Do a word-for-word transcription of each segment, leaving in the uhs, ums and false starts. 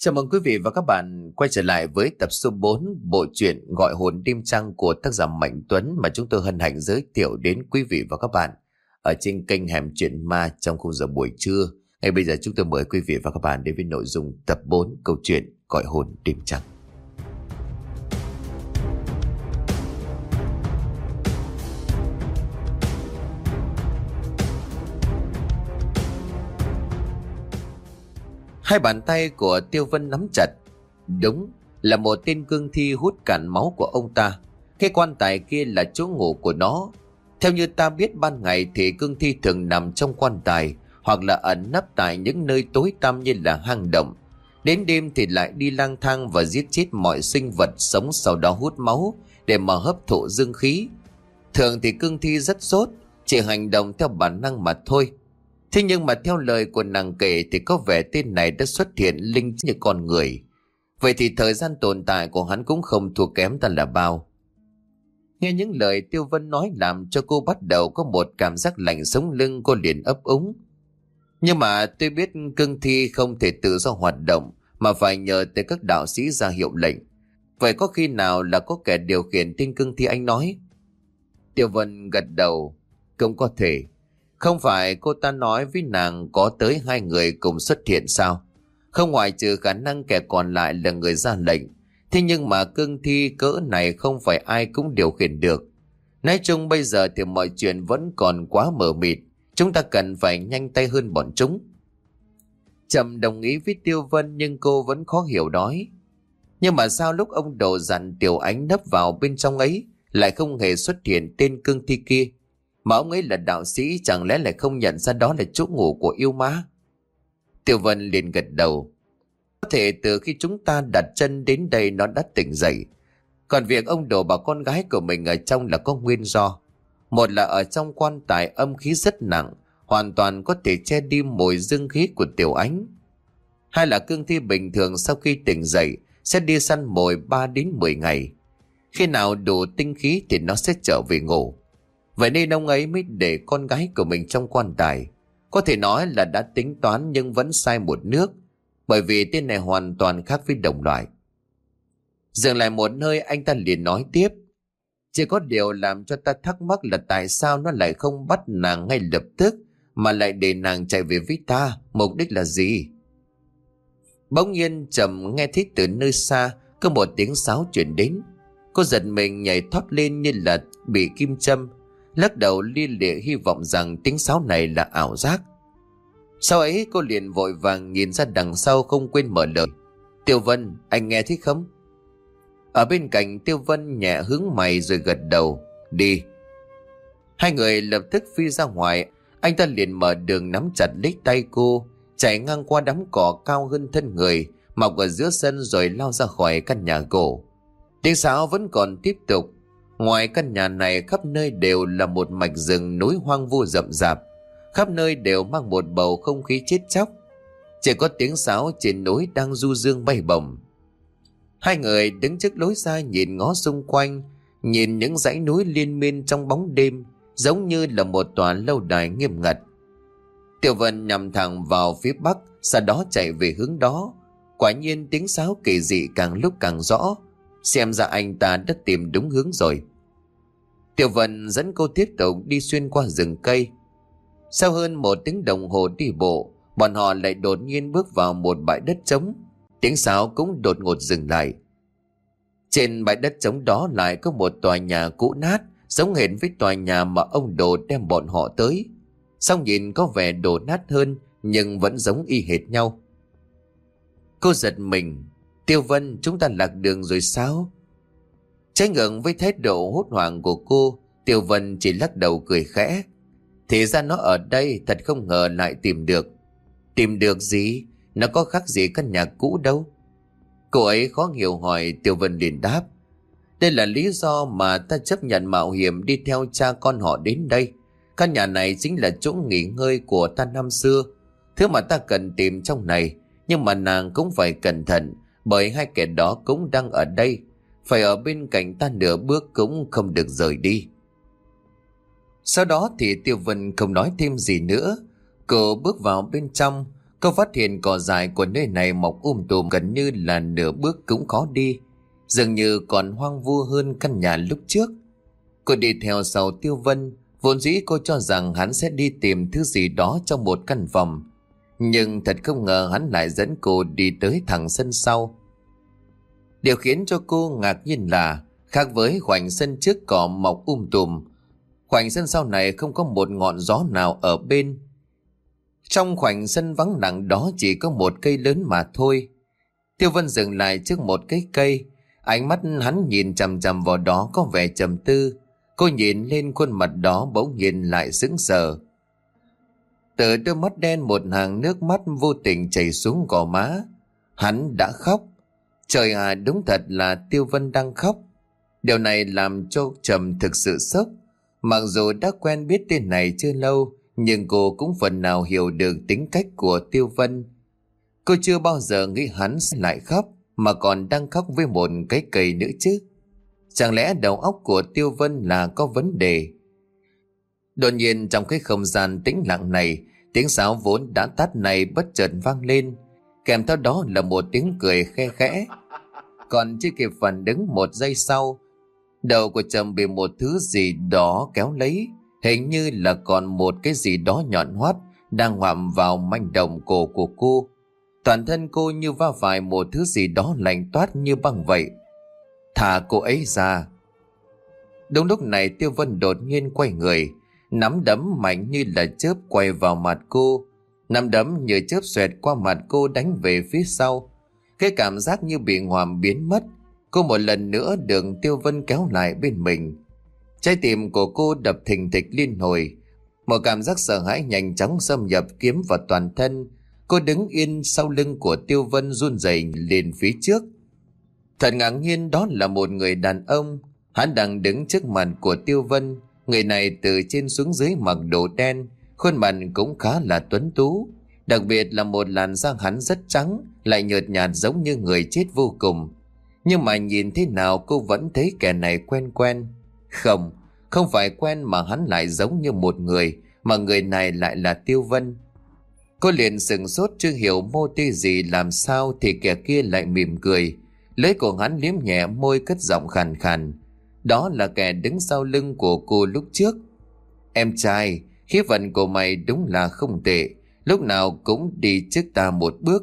Chào mừng quý vị và các bạn quay trở lại với tập số bốn bộ truyện Gọi hồn đêm trăng của tác giả Mạnh Tuấn mà chúng tôi hân hạnh giới thiệu đến quý vị và các bạn ở trên kênh Hẻm Chuyện Ma trong khung giờ buổi trưa. Ngay bây giờ chúng tôi mời quý vị và các bạn đến với nội dung tập bốn câu chuyện Gọi hồn đêm trăng. Hai bàn tay của Tiêu Vân nắm chặt. Đúng là một tên cương thi hút cạn máu của ông ta. Cái quan tài kia là chỗ ngủ của nó. Theo như ta biết, ban ngày thì cương thi thường nằm trong quan tài hoặc là ẩn nấp tại những nơi tối tăm như là hang động. Đến đêm thì lại đi lang thang và giết chết mọi sinh vật sống, sau đó hút máu để mà hấp thụ dương khí. Thường thì cương thi rất dốt, chỉ hành động theo bản năng mà thôi. Thế nhưng mà theo lời của nàng kể thì có vẻ tên này đã xuất hiện linh như con người. Vậy thì thời gian tồn tại của hắn cũng không thua kém ta là bao. Nghe những lời Tiêu Vân nói làm cho cô bắt đầu có một cảm giác lạnh sống lưng, cô liền ấp úng. Nhưng mà tôi biết cương thi không thể tự do hoạt động mà phải nhờ tới các đạo sĩ ra hiệu lệnh. Vậy có khi nào là có kẻ điều khiển tên cương thi anh nói? Tiêu Vân gật đầu. Cũng có thể. Không phải cô ta nói với nàng có tới hai người cùng xuất hiện sao? Không ngoại trừ khả năng kẻ còn lại là người ra lệnh. Thế nhưng mà cương thi cỡ này không phải ai cũng điều khiển được. Nói chung bây giờ thì mọi chuyện vẫn còn quá mờ mịt. Chúng ta cần phải nhanh tay hơn bọn chúng. Trầm đồng ý với Tiêu Vân nhưng cô vẫn khó hiểu nói. Nhưng mà sao lúc ông Đồ dặn Tiểu Ánh nấp vào bên trong ấy lại không hề xuất hiện tên cương thi kia? Mà ông ấy là đạo sĩ, chẳng lẽ lại không nhận ra đó là chỗ ngủ của yêu ma? Tiêu Vân liền gật đầu. Có thể từ khi chúng ta đặt chân đến đây nó đã tỉnh dậy. Còn việc ông Đồ bảo con gái của mình ở trong là có nguyên do. Một là ở trong quan tài âm khí rất nặng, hoàn toàn có thể che đi mùi dương khí của Tiểu Ánh. Hai là cương thi bình thường sau khi tỉnh dậy sẽ đi săn mồi ba đến mười ngày. Khi nào đủ tinh khí thì nó sẽ trở về ngủ. Vậy nên ông ấy mới để con gái của mình trong quan tài. Có thể nói là đã tính toán nhưng vẫn sai một nước. Bởi vì tên này hoàn toàn khác với đồng loại. Dừng lại một nơi, anh ta liền nói tiếp. Chỉ có điều làm cho ta thắc mắc là tại sao nó lại không bắt nàng ngay lập tức mà lại để nàng chạy về với ta. Mục đích là gì? Bỗng nhiên Trầm nghe thấy từ nơi xa có một tiếng sáo chuyển đến. Cô giật mình nhảy thoát lên như là bị kim châm, lắc đầu lia lịa hy vọng rằng tiếng sáo này là ảo giác. Sau ấy cô liền vội vàng nhìn ra đằng sau, không quên mở lời. Tiêu Vân, anh nghe thấy không? Ở bên cạnh Tiêu Vân nhẹ hướng mày rồi gật đầu. Đi. Hai người lập tức phi ra ngoài. Anh ta liền mở đường nắm chặt lấy tay cô, chạy ngang qua đám cỏ cao hơn thân người mọc ở giữa sân rồi lao ra khỏi căn nhà gỗ. Tiếng sáo vẫn còn tiếp tục. Ngoài căn nhà này khắp nơi đều là một mạch rừng núi hoang vu rậm rạp. Khắp nơi đều mang một bầu không khí chết chóc. Chỉ có tiếng sáo trên núi đang du dương bay bổng. Hai người đứng trước lối ra nhìn ngó xung quanh, nhìn những dãy núi liên miên trong bóng đêm, giống như là một tòa lâu đài nghiêm ngặt. Tiểu Vân nhằm thẳng vào phía bắc, sau đó chạy về hướng đó. Quả nhiên tiếng sáo kỳ dị càng lúc càng rõ. Xem ra anh ta đã tìm đúng hướng rồi. Tiểu Vân dẫn cô tiếp tục đi xuyên qua rừng cây. Sau hơn một tiếng đồng hồ đi bộ, bọn họ lại đột nhiên bước vào một bãi đất trống. Tiếng sáo cũng đột ngột dừng lại. Trên bãi đất trống đó lại có một tòa nhà cũ nát, giống hệt với tòa nhà mà ông Đồ đem bọn họ tới. Song nhìn có vẻ đổ nát hơn, nhưng vẫn giống y hệt nhau. Cô giật mình. Tiêu Vân, chúng ta lạc đường rồi sao? Trái ngược với thái độ hốt hoảng của cô, Tiêu Vân chỉ lắc đầu cười khẽ. Thì ra nó ở đây, thật không ngờ lại tìm được. Tìm được gì? Nó có khác gì căn nhà cũ đâu. Cô ấy khó hiểu hỏi. Tiêu Vân liền đáp. Đây là lý do mà ta chấp nhận mạo hiểm đi theo cha con họ đến đây. Căn nhà này chính là chỗ nghỉ ngơi của ta năm xưa. Thứ mà ta cần tìm trong này. Nhưng mà nàng cũng phải cẩn thận, bởi hai kẻ đó cũng đang ở đây. Phải ở bên cạnh ta nửa bước cũng không được rời đi. Sau đó thì Tiêu Vân không nói thêm gì nữa. Cô bước vào bên trong. Cô phát hiện cỏ dại của nơi này mọc um tùm, gần như là nửa bước cũng khó đi, dường như còn hoang vu hơn căn nhà lúc trước. Cô đi theo sau Tiêu Vân, vốn dĩ cô cho rằng hắn sẽ đi tìm thứ gì đó trong một căn phòng, nhưng thật không ngờ hắn lại dẫn cô đi tới thẳng sân sau. Điều khiến cho cô ngạc nhiên là, khác với khoảnh sân trước cỏ mọc um tùm, khoảnh sân sau này không có một ngọn gió nào ở bên. Trong khoảnh sân vắng lặng đó chỉ có một cây lớn mà thôi. Tiêu Vân dừng lại trước một cái cây, ánh mắt hắn nhìn chằm chằm vào đó có vẻ trầm tư. Cô nhìn lên khuôn mặt đó bỗng nhiên lại sững sờ. Từ đôi mắt đen một hàng nước mắt vô tình chảy xuống gò má. Hắn đã khóc. Trời à, đúng thật là Tiêu Vân đang khóc. Điều này làm cho Trầm thực sự sốc. Mặc dù đã quen biết tên này chưa lâu, nhưng cô cũng phần nào hiểu được tính cách của Tiêu Vân. Cô chưa bao giờ nghĩ hắn lại khóc, mà còn đang khóc với một cái cây nữa chứ. Chẳng lẽ đầu óc của Tiêu Vân là có vấn đề? Đột nhiên trong cái không gian tĩnh lặng này, tiếng sáo vốn đã tắt này bất chợt vang lên, kèm theo đó là một tiếng cười khe khẽ. Còn chưa kịp phản ứng một giây sau, đầu của Trầm bị một thứ gì đó kéo lấy, hình như là còn một cái gì đó nhọn hoắt đang ngoạm vào manh động cổ của cô. Toàn thân cô như va phải một thứ gì đó lạnh toát như băng vậy. Thả cô ấy ra. Đúng lúc này Tiêu Vân đột nhiên quay người, nắm đấm mạnh như là chớp quay vào mặt cô. Nắm đấm như chớp xoẹt qua mặt cô đánh về phía sau. Cái cảm giác như bị ngoạm biến mất. Cô một lần nữa được Tiêu Vân kéo lại bên mình. Trái tim của cô đập thình thịch liên hồi. Một cảm giác sợ hãi nhanh chóng xâm nhập kiếm vào toàn thân. Cô đứng yên sau lưng của Tiêu Vân run rẩy lên phía trước. Thật ngạc nhiên, đó là một người đàn ông. Hắn đang đứng trước mặt của Tiêu Vân. Người này từ trên xuống dưới mặc đồ đen, khuôn mặt cũng khá là tuấn tú. Đặc biệt là một làn da hắn rất trắng, lại nhợt nhạt giống như người chết vô cùng. Nhưng mà nhìn thế nào cô vẫn thấy kẻ này quen quen. Không, không phải quen mà hắn lại giống như một người, mà người này lại là Tiêu Vân. Cô liền sửng sốt chưa hiểu mô tê gì làm sao thì kẻ kia lại mỉm cười. Lưỡi của hắn liếm nhẹ môi cất giọng khàn khàn. Đó là kẻ đứng sau lưng của cô lúc trước. Em trai, khí vận của mày đúng là không tệ, lúc nào cũng đi trước ta một bước.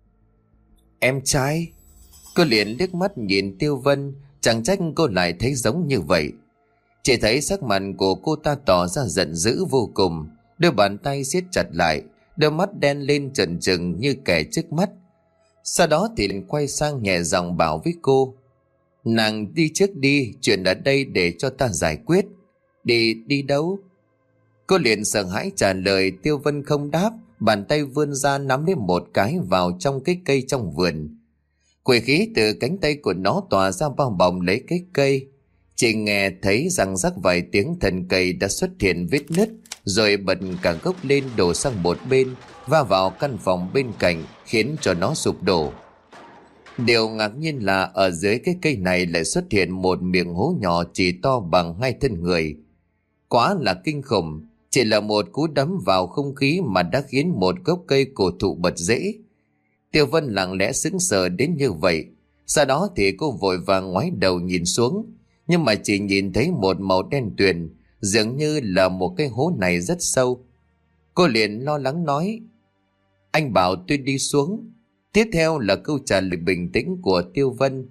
Em trai? Cô liền liếc mắt nhìn Tiêu Vân, chẳng trách cô lại thấy giống như vậy. Chỉ thấy sắc mặt của cô ta tỏ ra giận dữ vô cùng, đôi bàn tay siết chặt lại, đôi mắt đen lên trợn trừng như kẻ trước mắt. Sau đó thì quay sang nhẹ giọng bảo với cô: Nàng đi trước đi, chuyện ở đây để cho ta giải quyết. Đi, đi đâu? Cô liền sợ hãi trả lời. Tiêu Vân không đáp, bàn tay vươn ra nắm lấy một cái vào trong cái cây trong vườn. Quỷ khí từ cánh tay của nó tỏa ra bao bọc lấy cái cây. Chỉ nghe thấy răng rắc vài tiếng, thân cây đã xuất hiện vết nứt, rồi bật cả gốc lên đổ sang một bên, va vào căn phòng bên cạnh, khiến cho nó sụp đổ. Điều ngạc nhiên là ở dưới cái cây này lại xuất hiện một miệng hố nhỏ chỉ to bằng hai thân người. Quá là kinh khủng, chỉ là một cú đấm vào không khí mà đã khiến một gốc cây cổ thụ bật rễ. Tiêu Vân lặng lẽ sững sờ đến như vậy. Sau đó thì cô vội vàng ngoái đầu nhìn xuống, nhưng mà chỉ nhìn thấy một màu đen tuyền, dường như là một cái hố này rất sâu. Cô liền lo lắng nói: Anh bảo tôi đi xuống. Tiếp theo là câu trả lời bình tĩnh của Tiêu Vân: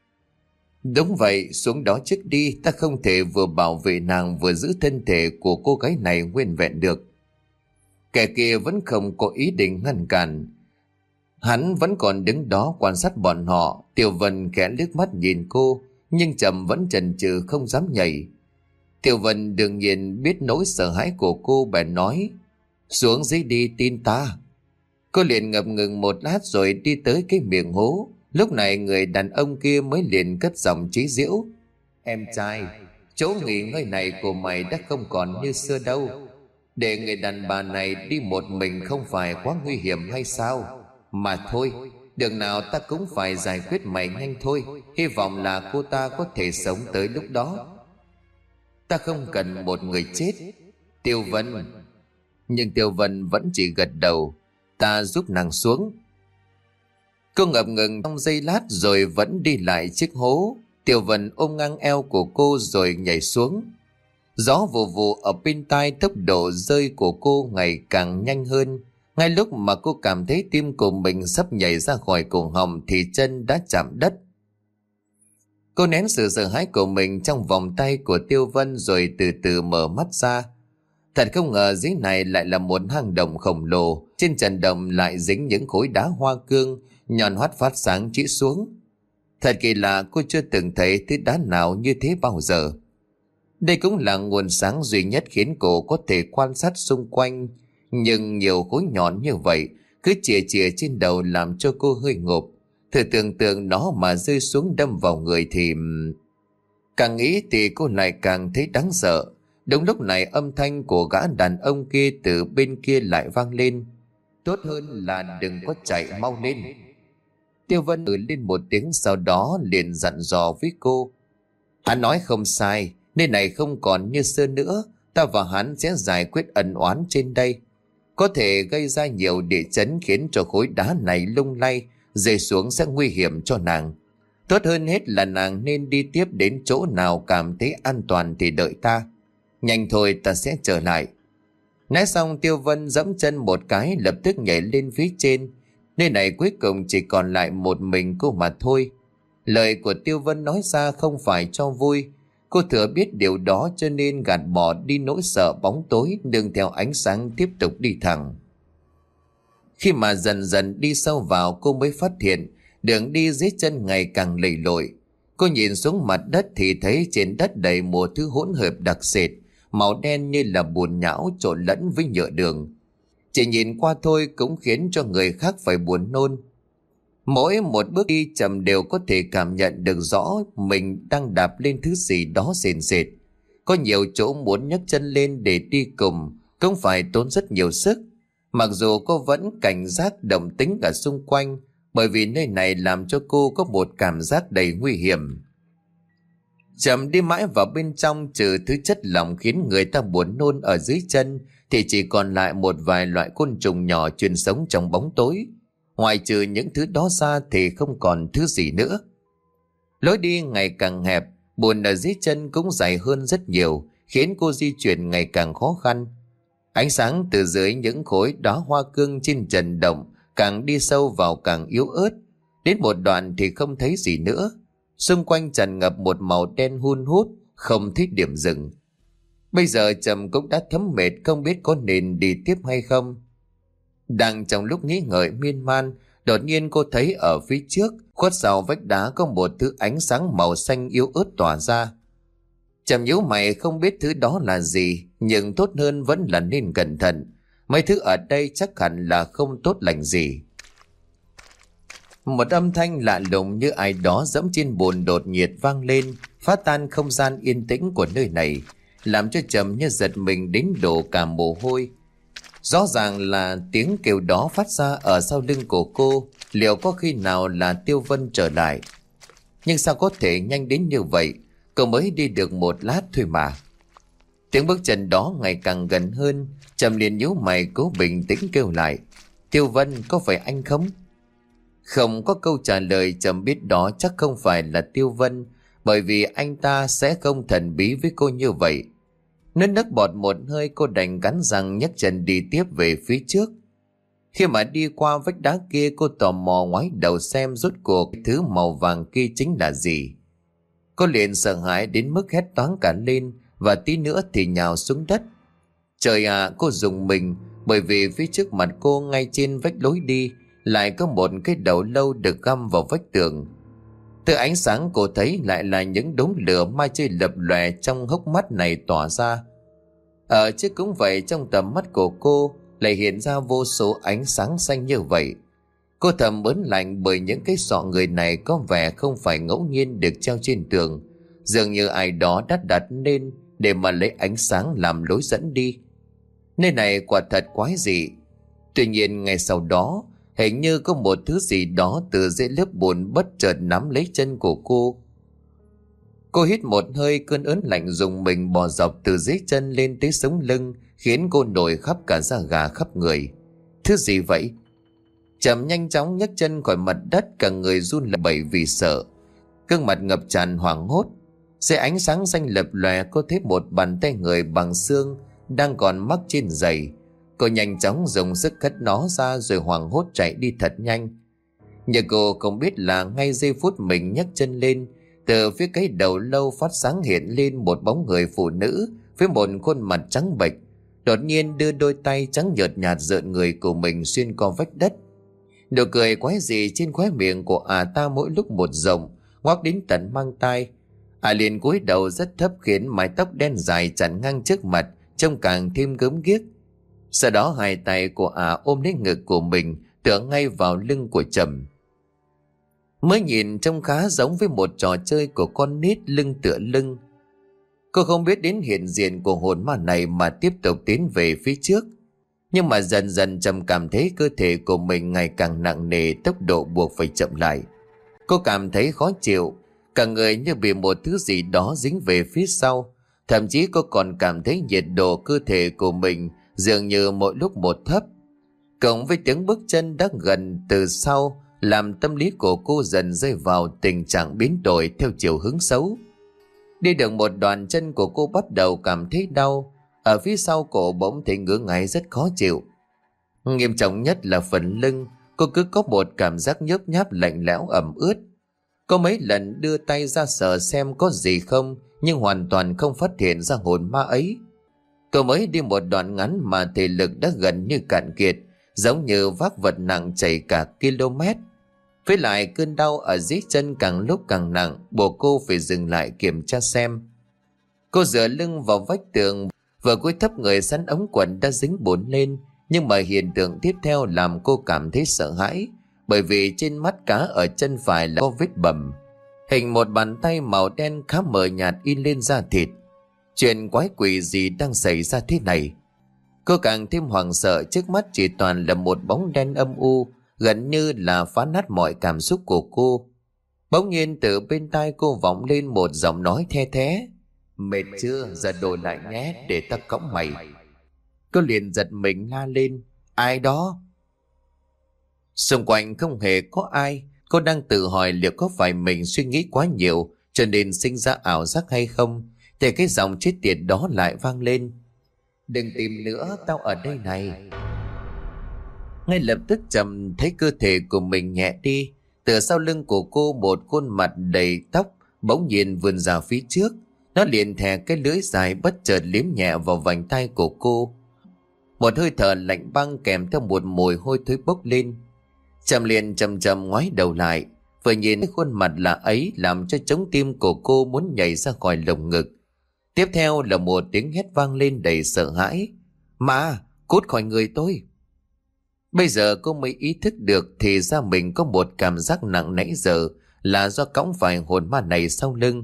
Đúng vậy, xuống đó trước đi, ta không thể vừa bảo vệ nàng vừa giữ thân thể của cô gái này nguyên vẹn được. Kẻ kia vẫn không có ý định ngăn cản. Hắn vẫn còn đứng đó quan sát bọn họ. Tiêu Vân khẽ liếc mắt nhìn cô, nhưng Trầm vẫn chần chừ không dám nhảy. Tiêu Vân đương nhiên biết nỗi sợ hãi của cô, bèn nói: Xuống dưới đi, tin ta. Cô liền ngập ngừng một lát rồi đi tới cái miệng hố. Lúc này người đàn ông kia mới liền cất giọng chế giễu: Em trai, chỗ nghỉ ngơi này của mày đã không còn như xưa đâu. Để người đàn bà này đi một mình không phải quá nguy hiểm hay sao? Mà thôi, đường nào ta cũng phải giải quyết mày nhanh thôi. Hy vọng là cô ta có thể sống tới lúc đó. Ta không cần một người chết, Tiêu Vân. Nhưng Tiêu Vân vẫn chỉ gật đầu. ta giúp nàng xuống. Cô ngập ngừng trong giây lát rồi vẫn đi lại chiếc hố. Tiểu Vân ôm ngang eo của cô rồi nhảy xuống. Gió vù vù ở bên tai, tốc độ rơi của cô ngày càng nhanh hơn. Ngay lúc mà cô cảm thấy tim của mình sắp nhảy ra khỏi cổ họng thì chân đã chạm đất. Cô nén sự sợ hãi của mình trong vòng tay của Tiêu Vân rồi từ từ mở mắt ra. Thật không ngờ dưới này lại là một hang động khổng lồ. Trên trần động lại dính những khối đá hoa cương nhọn hoắt phát sáng chĩa xuống. Thật kỳ lạ, cô chưa từng thấy thứ đá nào như thế bao giờ. Đây cũng là nguồn sáng duy nhất khiến cô có thể quan sát xung quanh. Nhưng nhiều khối nhọn như vậy cứ chìa chìa trên đầu làm cho cô hơi ngộp. Thử tưởng tượng nó mà rơi xuống đâm vào người thì... Càng nghĩ thì cô lại càng thấy đáng sợ. Đúng lúc này âm thanh của gã đàn ông kia từ bên kia lại vang lên. Tốt hơn là đừng có chạy, mau lên. Tiêu Vân ừ lên một tiếng, sau đó liền dặn dò với cô. Hắn nói không sai, nơi này không còn như xưa nữa. Ta và hắn sẽ giải quyết ân oán trên đây. Có thể gây ra nhiều địa chấn khiến cho khối đá này lung lay, rơi xuống sẽ nguy hiểm cho nàng. Tốt hơn hết là nàng nên đi tiếp đến chỗ nào cảm thấy an toàn thì đợi ta. Nhanh thôi, ta sẽ trở lại. Nói xong Tiêu Vân giẫm chân một cái, lập tức nhảy lên phía trên. Nơi này cuối cùng chỉ còn lại một mình cô mà thôi. Lời của Tiêu Vân nói ra không phải cho vui. Cô thừa biết điều đó cho nên gạt bỏ đi nỗi sợ bóng tối, nương theo ánh sáng tiếp tục đi thẳng. Khi mà dần dần đi sâu vào, cô mới phát hiện đường đi dưới chân ngày càng lầy lội. Cô nhìn xuống mặt đất thì thấy trên đất đầy một thứ hỗn hợp đặc sệt, màu đen như là bùn nhão trộn lẫn với nhựa đường. Chỉ nhìn qua thôi cũng khiến cho người khác phải buồn nôn. Mỗi một bước đi Trầm đều có thể cảm nhận được rõ mình đang đạp lên thứ gì đó sền sệt. Có nhiều chỗ muốn nhấc chân lên để đi cùng cũng phải tốn rất nhiều sức. Mặc dù cô vẫn cảnh giác động tĩnh cả xung quanh, bởi vì nơi này làm cho cô có một cảm giác đầy nguy hiểm. Trầm đi mãi vào bên trong, trừ thứ chất lỏng khiến người ta buồn nôn ở dưới chân thì chỉ còn lại một vài loại côn trùng nhỏ chuyên sống trong bóng tối. Ngoài trừ những thứ đó ra thì không còn thứ gì nữa. Lối đi ngày càng hẹp, bùn ở dưới chân cũng dày hơn rất nhiều, khiến cô di chuyển ngày càng khó khăn. Ánh sáng từ dưới những khối đá hoa cương trên trần động càng đi sâu vào càng yếu ớt. Đến một đoạn thì không thấy gì nữa. Xung quanh tràn ngập một màu đen hun hút, không thấy điểm dừng. Bây giờ Trầm cũng đã thấm mệt, không biết có nên đi tiếp hay không. Đang trong lúc nghĩ ngợi miên man, đột nhiên cô thấy ở phía trước, khuất sau vách đá có một thứ ánh sáng màu xanh yếu ớt tỏa ra. Trầm nhíu mày không biết thứ đó là gì, nhưng tốt hơn vẫn là nên cẩn thận. Mấy thứ ở đây chắc hẳn là không tốt lành gì. Một âm thanh lạ lùng như ai đó dẫm trên bùn đột nhiệt vang lên, phá tan không gian yên tĩnh của nơi này, làm cho Trầm như giật mình đến đổ cả mồ hôi. Rõ ràng là tiếng kêu đó phát ra ở sau lưng của cô. Liệu có khi nào là Tiêu Vân trở lại? Nhưng sao có thể nhanh đến như vậy? Cậu mới đi được một lát thôi mà. Tiếng bước chân đó ngày càng gần hơn. Trầm liền nhíu mày cố bình tĩnh kêu lại. Tiêu Vân, có phải anh không? Không có câu trả lời. Trầm biết đó chắc không phải là Tiêu Vân, bởi vì anh ta sẽ không thần bí với cô như vậy. Nứt nước bọt một hơi, cô đành cắn răng nhấc chân đi tiếp về phía trước. Khi mà đi qua vách đá kia, cô tò mò ngoái đầu xem rốt cuộc thứ màu vàng kia chính là gì. Cô liền sợ hãi đến mức hét toáng cả lên, và tí nữa thì nhào xuống đất. Trời à, cô rùng mình, bởi vì phía trước mặt cô ngay trên vách lối đi lại có một cái đầu lâu được găm vào vách tường. Từ ánh sáng cô thấy lại là những đốm lửa mai chơi lập lòe trong hốc mắt này tỏa ra. Ở trước cũng vậy, trong tầm mắt của cô lại hiện ra vô số ánh sáng xanh như vậy. Cô thầm ớn lạnh bởi những cái sọ người này có vẻ không phải ngẫu nhiên được treo trên tường, dường như ai đó đã đặt nên để mà lấy ánh sáng làm lối dẫn đi. Nơi này quả thật quái dị. Tuy nhiên ngay sau đó, hình như có một thứ gì đó từ dưới lớp bùn bất chợt nắm lấy chân của cô. Cô hít một hơi, cơn ớn lạnh dùng mình bò dọc từ dưới chân lên tới sống lưng, khiến cô nổi khắp cả da gà khắp người. Thứ gì vậy? Trầm nhanh chóng nhấc chân khỏi mặt đất, cả người run lẩy bẩy vì sợ, gương mặt ngập tràn hoảng hốt. Dưới ánh sáng xanh lập lòe, cô thấy một bàn tay người bằng xương đang còn mắc trên giày. Cô nhanh chóng dùng sức cất nó ra rồi hoảng hốt chạy đi thật nhanh. Nhưng cô không biết là ngay giây phút mình nhấc chân lên, từ phía cái đầu lâu phát sáng hiện lên một bóng người phụ nữ với một khuôn mặt trắng bệch, đột nhiên đưa đôi tay trắng nhợt nhạt rợn người của mình xuyên qua vách đất. Nụ cười quái dị trên khóe miệng của ả ta mỗi lúc một rộng, ngoác đến tận mang tai. Ả liền cúi đầu rất thấp khiến mái tóc đen dài chặn ngang trước mặt trông càng thêm gớm ghiếc. Sau đó hai tay của ả ôm lấy ngực của mình, tựa ngay vào lưng của Trầm. Mới nhìn trông khá giống với một trò chơi của con nít lưng tựa lưng. Cô không biết đến hiện diện của hồn ma này mà tiếp tục tiến về phía trước. Nhưng mà dần dần Trầm cảm thấy cơ thể của mình ngày càng nặng nề, tốc độ buộc phải chậm lại. Cô cảm thấy khó chịu, cả người như bị một thứ gì đó dính về phía sau. Thậm chí cô còn cảm thấy nhiệt độ cơ thể của mình dường như mỗi lúc một thấp. Cộng với tiếng bước chân đã gần từ sau, làm tâm lý của cô dần rơi vào tình trạng biến đổi theo chiều hướng xấu. Đi được một đoạn, chân của cô bắt đầu cảm thấy đau. Ở phía sau cổ bỗng thấy ngứa ngáy rất khó chịu. Nghiêm trọng nhất là phần lưng, cô cứ có một cảm giác nhớp nháp lạnh lẽo ẩm ướt. Có mấy lần đưa tay ra sờ xem có gì không, nhưng hoàn toàn không phát hiện ra hồn ma ấy. Cô mới đi một đoạn ngắn mà thể lực đã gần như cạn kiệt, giống như vác vật nặng chạy cả km. Với lại cơn đau ở dưới chân càng lúc càng nặng, buộc cô phải dừng lại kiểm tra xem. Cô dựa lưng vào vách tường, vừa cúi thấp người sắn ống quần đã dính bùn lên. Nhưng mà hiện tượng tiếp theo làm cô cảm thấy sợ hãi, bởi vì trên mắt cá ở chân phải là có vết bầm, hình một bàn tay màu đen khá mờ nhạt in lên da thịt. Chuyện quái quỷ gì đang xảy ra thế này? Cô càng thêm hoảng sợ, trước mắt chỉ toàn là một bóng đen âm u, gần như là phá nát mọi cảm xúc của cô. Bỗng nhiên từ bên tai cô vọng lên một giọng nói the thé: "Mệt chưa? Giờ đổi lại nhé, để ta cõng mày." Cô liền giật mình la lên: "Ai đó?" Xung quanh không hề có ai. Cô đang tự hỏi liệu có phải mình suy nghĩ quá nhiều cho nên sinh ra ảo giác hay không, thì cái giọng chết tiệt đó lại vang lên: "Đừng tìm nữa, tao ở đây này." Ngay lập tức Trầm thấy cơ thể của mình nhẹ đi. Từ sau lưng của cô, một khuôn mặt đầy tóc bỗng nhiên vươn ra phía trước. Nó liền thè cái lưỡi dài bất chợt liếm nhẹ vào vành tay của cô. Một hơi thở lạnh băng kèm theo một mùi hôi thối bốc lên. Trầm liền chầm chầm ngoái đầu lại, vừa nhìn cái khuôn mặt lạ ấy làm cho trống tim của cô muốn nhảy ra khỏi lồng ngực. Tiếp theo là một tiếng hét vang lên đầy sợ hãi: "Ma, cút khỏi người tôi!" Bây giờ cô mới ý thức được thì ra mình có một cảm giác nặng nãy giờ là do cõng phải hồn ma này sau lưng.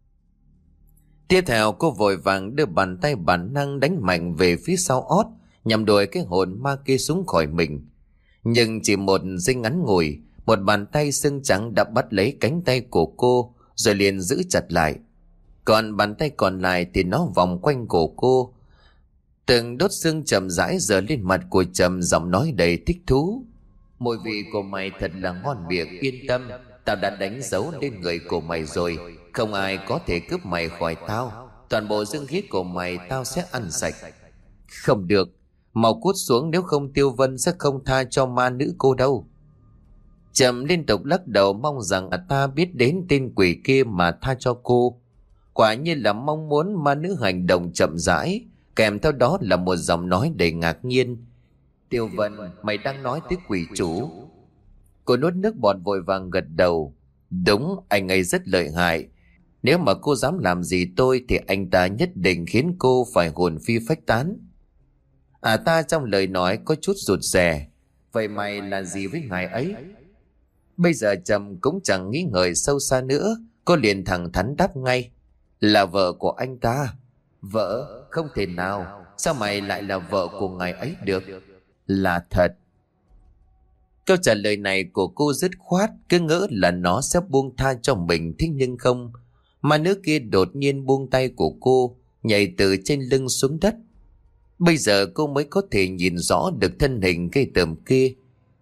Tiếp theo cô vội vàng đưa bàn tay bản năng đánh mạnh về phía sau ót, nhằm đuổi cái hồn ma kia xuống khỏi mình. Nhưng chỉ một giây ngắn ngủi, một bàn tay xương trắng đã bắt lấy cánh tay của cô rồi liền giữ chặt lại. Còn bàn tay còn lại thì nó vòng quanh cổ cô. Từng đốt xương chậm rãi giở lên mặt của Trầm, giọng nói đầy thích thú: "Mùi vị của mày thật là ngon miệng, yên tâm, tao đã đánh dấu lên người của mày rồi, không ai có thể cướp mày khỏi tao. Toàn bộ xương huyết của mày tao sẽ ăn sạch." "Không được, mau cút xuống, nếu không Tiêu Vân sẽ không tha cho ma nữ cô đâu." Trầm liên tục lắc đầu, mong rằng à ta biết đến tên quỷ kia mà tha cho cô. Quả nhiên là mong muốn ma nữ hành động chậm rãi, kèm theo đó là một giọng nói đầy ngạc nhiên: "Tiêu Vân, mày đang nói tới quỷ chủ?" Cô nuốt nước bọt vội vàng gật đầu: "Đúng, anh ấy rất lợi hại. Nếu mà cô dám làm gì tôi thì anh ta nhất định khiến cô phải hồn phi phách tán." À ta trong lời nói có chút rụt rè: "Vậy mày là gì với ngài ấy?" Bây giờ Trầm cũng chẳng nghĩ ngợi sâu xa nữa, cô liền thẳng thắn đáp ngay: "Là vợ của anh ta." "Vợ? Không thể nào, sao mày lại là vợ của ngài ấy được?" "Là thật." Câu trả lời này của cô dứt khoát, cứ ngỡ là nó sẽ buông tha cho mình, thế nhưng không. Mà nữ kia đột nhiên buông tay của cô, nhảy từ trên lưng xuống đất. Bây giờ cô mới có thể nhìn rõ được thân hình gây tởm kia.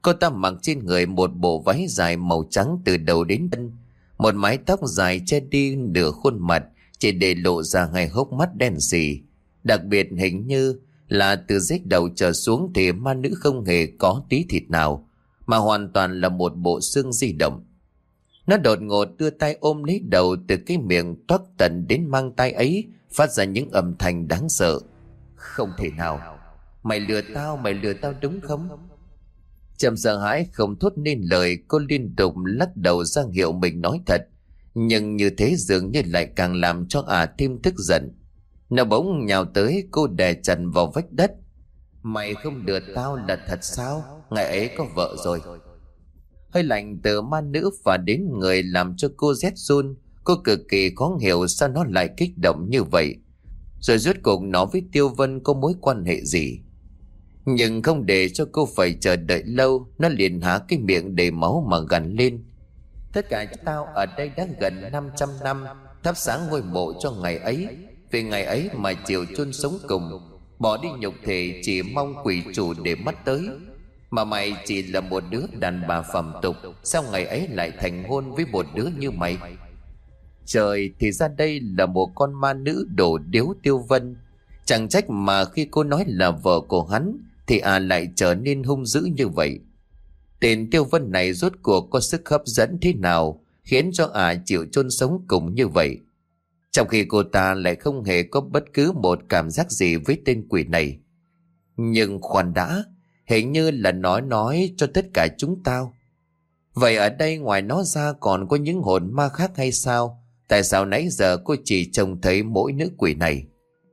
Cô ta mặc trên người một bộ váy dài màu trắng từ đầu đến chân, một mái tóc dài che đi nửa khuôn mặt, chỉ để lộ ra hai hốc mắt đen sì. Đặc biệt hình như là từ rách đầu trở xuống thì ma nữ không hề có tí thịt nào, mà hoàn toàn là một bộ xương di động. Nó đột ngột đưa tay ôm lấy đầu, từ cái miệng toát tận đến mang tay ấy phát ra những âm thanh đáng sợ. Không thể nào, mày lừa tao, mày lừa tao đúng không? Trầm sợ hãi không thốt nên lời, cô liên tục lắc đầu ra hiệu mình nói thật, nhưng như thế dường như lại càng làm cho ả thêm tức giận. Nó bỗng nhào tới, cô đè chặt vào vách đất. Mày không lừa tao là thật sao? Ngày ấy có vợ rồi. Hơi lạnh từ ma nữ phả đến người làm cho cô rét run. Cô cực kỳ khó hiểu sao nó lại kích động như vậy. Rồi rốt cuộc nó với Tiêu Vân có mối quan hệ gì? Nhưng không để cho cô phải chờ đợi lâu, nó liền há cái miệng đầy máu mà gằn lên. Tất cả chúng tao ở đây đã gần năm trăm năm thắp sáng ngôi mộ cho ngày ấy, vì ngày ấy mà chịu chôn sống cùng, bỏ đi nhục thể chỉ mong quỷ chủ để mắt tới. Mà mày chỉ là một đứa đàn bà phàm tục, sao ngày ấy lại thành hôn với một đứa như mày? Trời, thì ra đây là một con ma nữ đổ điếu Tiêu Vân. Chẳng trách mà khi cô nói là vợ của hắn thì à lại trở nên hung dữ như vậy. Tên Tiêu Vân này rốt cuộc có sức hấp dẫn thế nào khiến cho à chịu chôn sống cùng như vậy, trong khi cô ta lại không hề có bất cứ một cảm giác gì với tên quỷ này. Nhưng khoan đã, hình như là nó nói cho tất cả chúng tao. Vậy ở đây ngoài nó ra còn có những hồn ma khác hay sao? Tại sao nãy giờ cô chỉ trông thấy mỗi nữ quỷ này?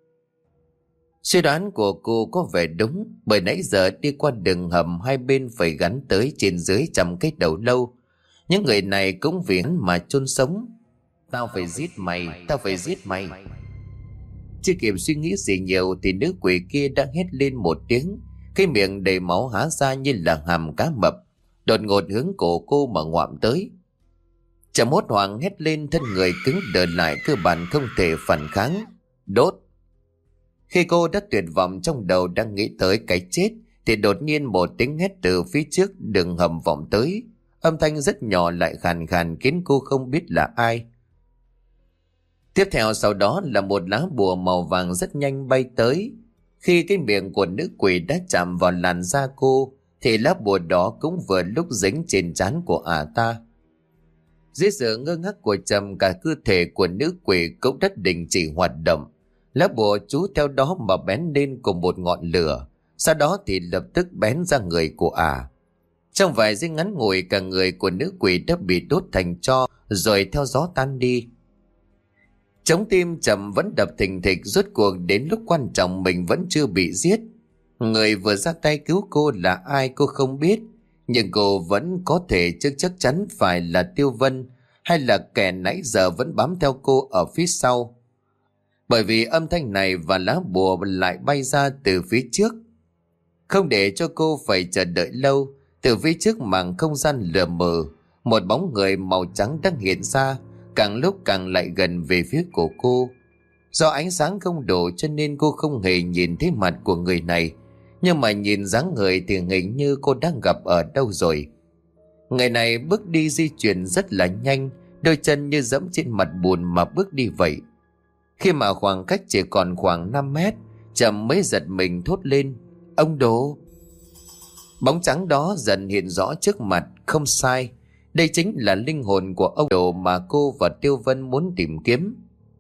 Suy đoán của cô có vẻ đúng, bởi nãy giờ đi qua đường hầm hai bên phải gắn tới trên dưới trăm cái đầu lâu. Những người này cũng vì hắn mà chôn sống. Tao phải giết mày, tao phải giết mày. Chưa kịp suy nghĩ gì nhiều thì nữ quỷ kia đã hét lên một tiếng, cái miệng đầy máu há ra như là hàm cá mập, đột ngột hướng cổ cô mà ngoạm tới. Chậm hốt hoảng hét lên, thân người cứng đờ lại, cơ bản không thể phản kháng. Đốt. Khi cô đã tuyệt vọng trong đầu đang nghĩ tới cái chết thì đột nhiên một tiếng hét từ phía trước đường hầm vọng tới. Âm thanh rất nhỏ lại khàn khàn khiến cô không biết là ai. Tiếp theo sau đó là một lá bùa màu vàng rất nhanh bay tới. Khi cái miệng của nữ quỷ đã chạm vào làn da cô thì lá bùa đó cũng vừa lúc dính trên trán của ả ta. Dưới sự ngơ ngác của Trầm, cả cơ thể của nữ quỷ cũng đã đình chỉ hoạt động. Lá bùa chú theo đó mà bén lên cùng một ngọn lửa, sau đó thì lập tức bén ra người của ả. Trong vài giây ngắn ngủi, cả người của nữ quỷ đã bị đốt thành tro rồi theo gió tan đi. Chống tim Trầm vẫn đập thình thịch, rốt cuộc đến lúc quan trọng mình vẫn chưa bị giết. Người vừa ra tay cứu cô là ai cô không biết, nhưng cô vẫn có thể chắc chắc chắn phải là Tiêu Vân, hay là kẻ nãy giờ vẫn bám theo cô ở phía sau. Bởi vì âm thanh này và lá bùa lại bay ra từ phía trước. Không để cho cô phải chờ đợi lâu, từ phía trước màn không gian lờ mờ, một bóng người màu trắng đang hiện ra, càng lúc càng lại gần về phía của cô. Do ánh sáng không đủ cho nên cô không hề nhìn thấy mặt của người này, nhưng mà nhìn dáng người thì hình như cô đang gặp ở đâu rồi. Người này bước đi di chuyển rất là nhanh, đôi chân như dẫm trên mặt bùn mà bước đi vậy. Khi mà khoảng cách chỉ còn khoảng năm mét, Trầm mới giật mình thốt lên: Ông Đồ! Bóng trắng đó dần hiện rõ trước mặt. Không sai, đây chính là linh hồn của ông Đồ mà cô và Tiêu Vân muốn tìm kiếm.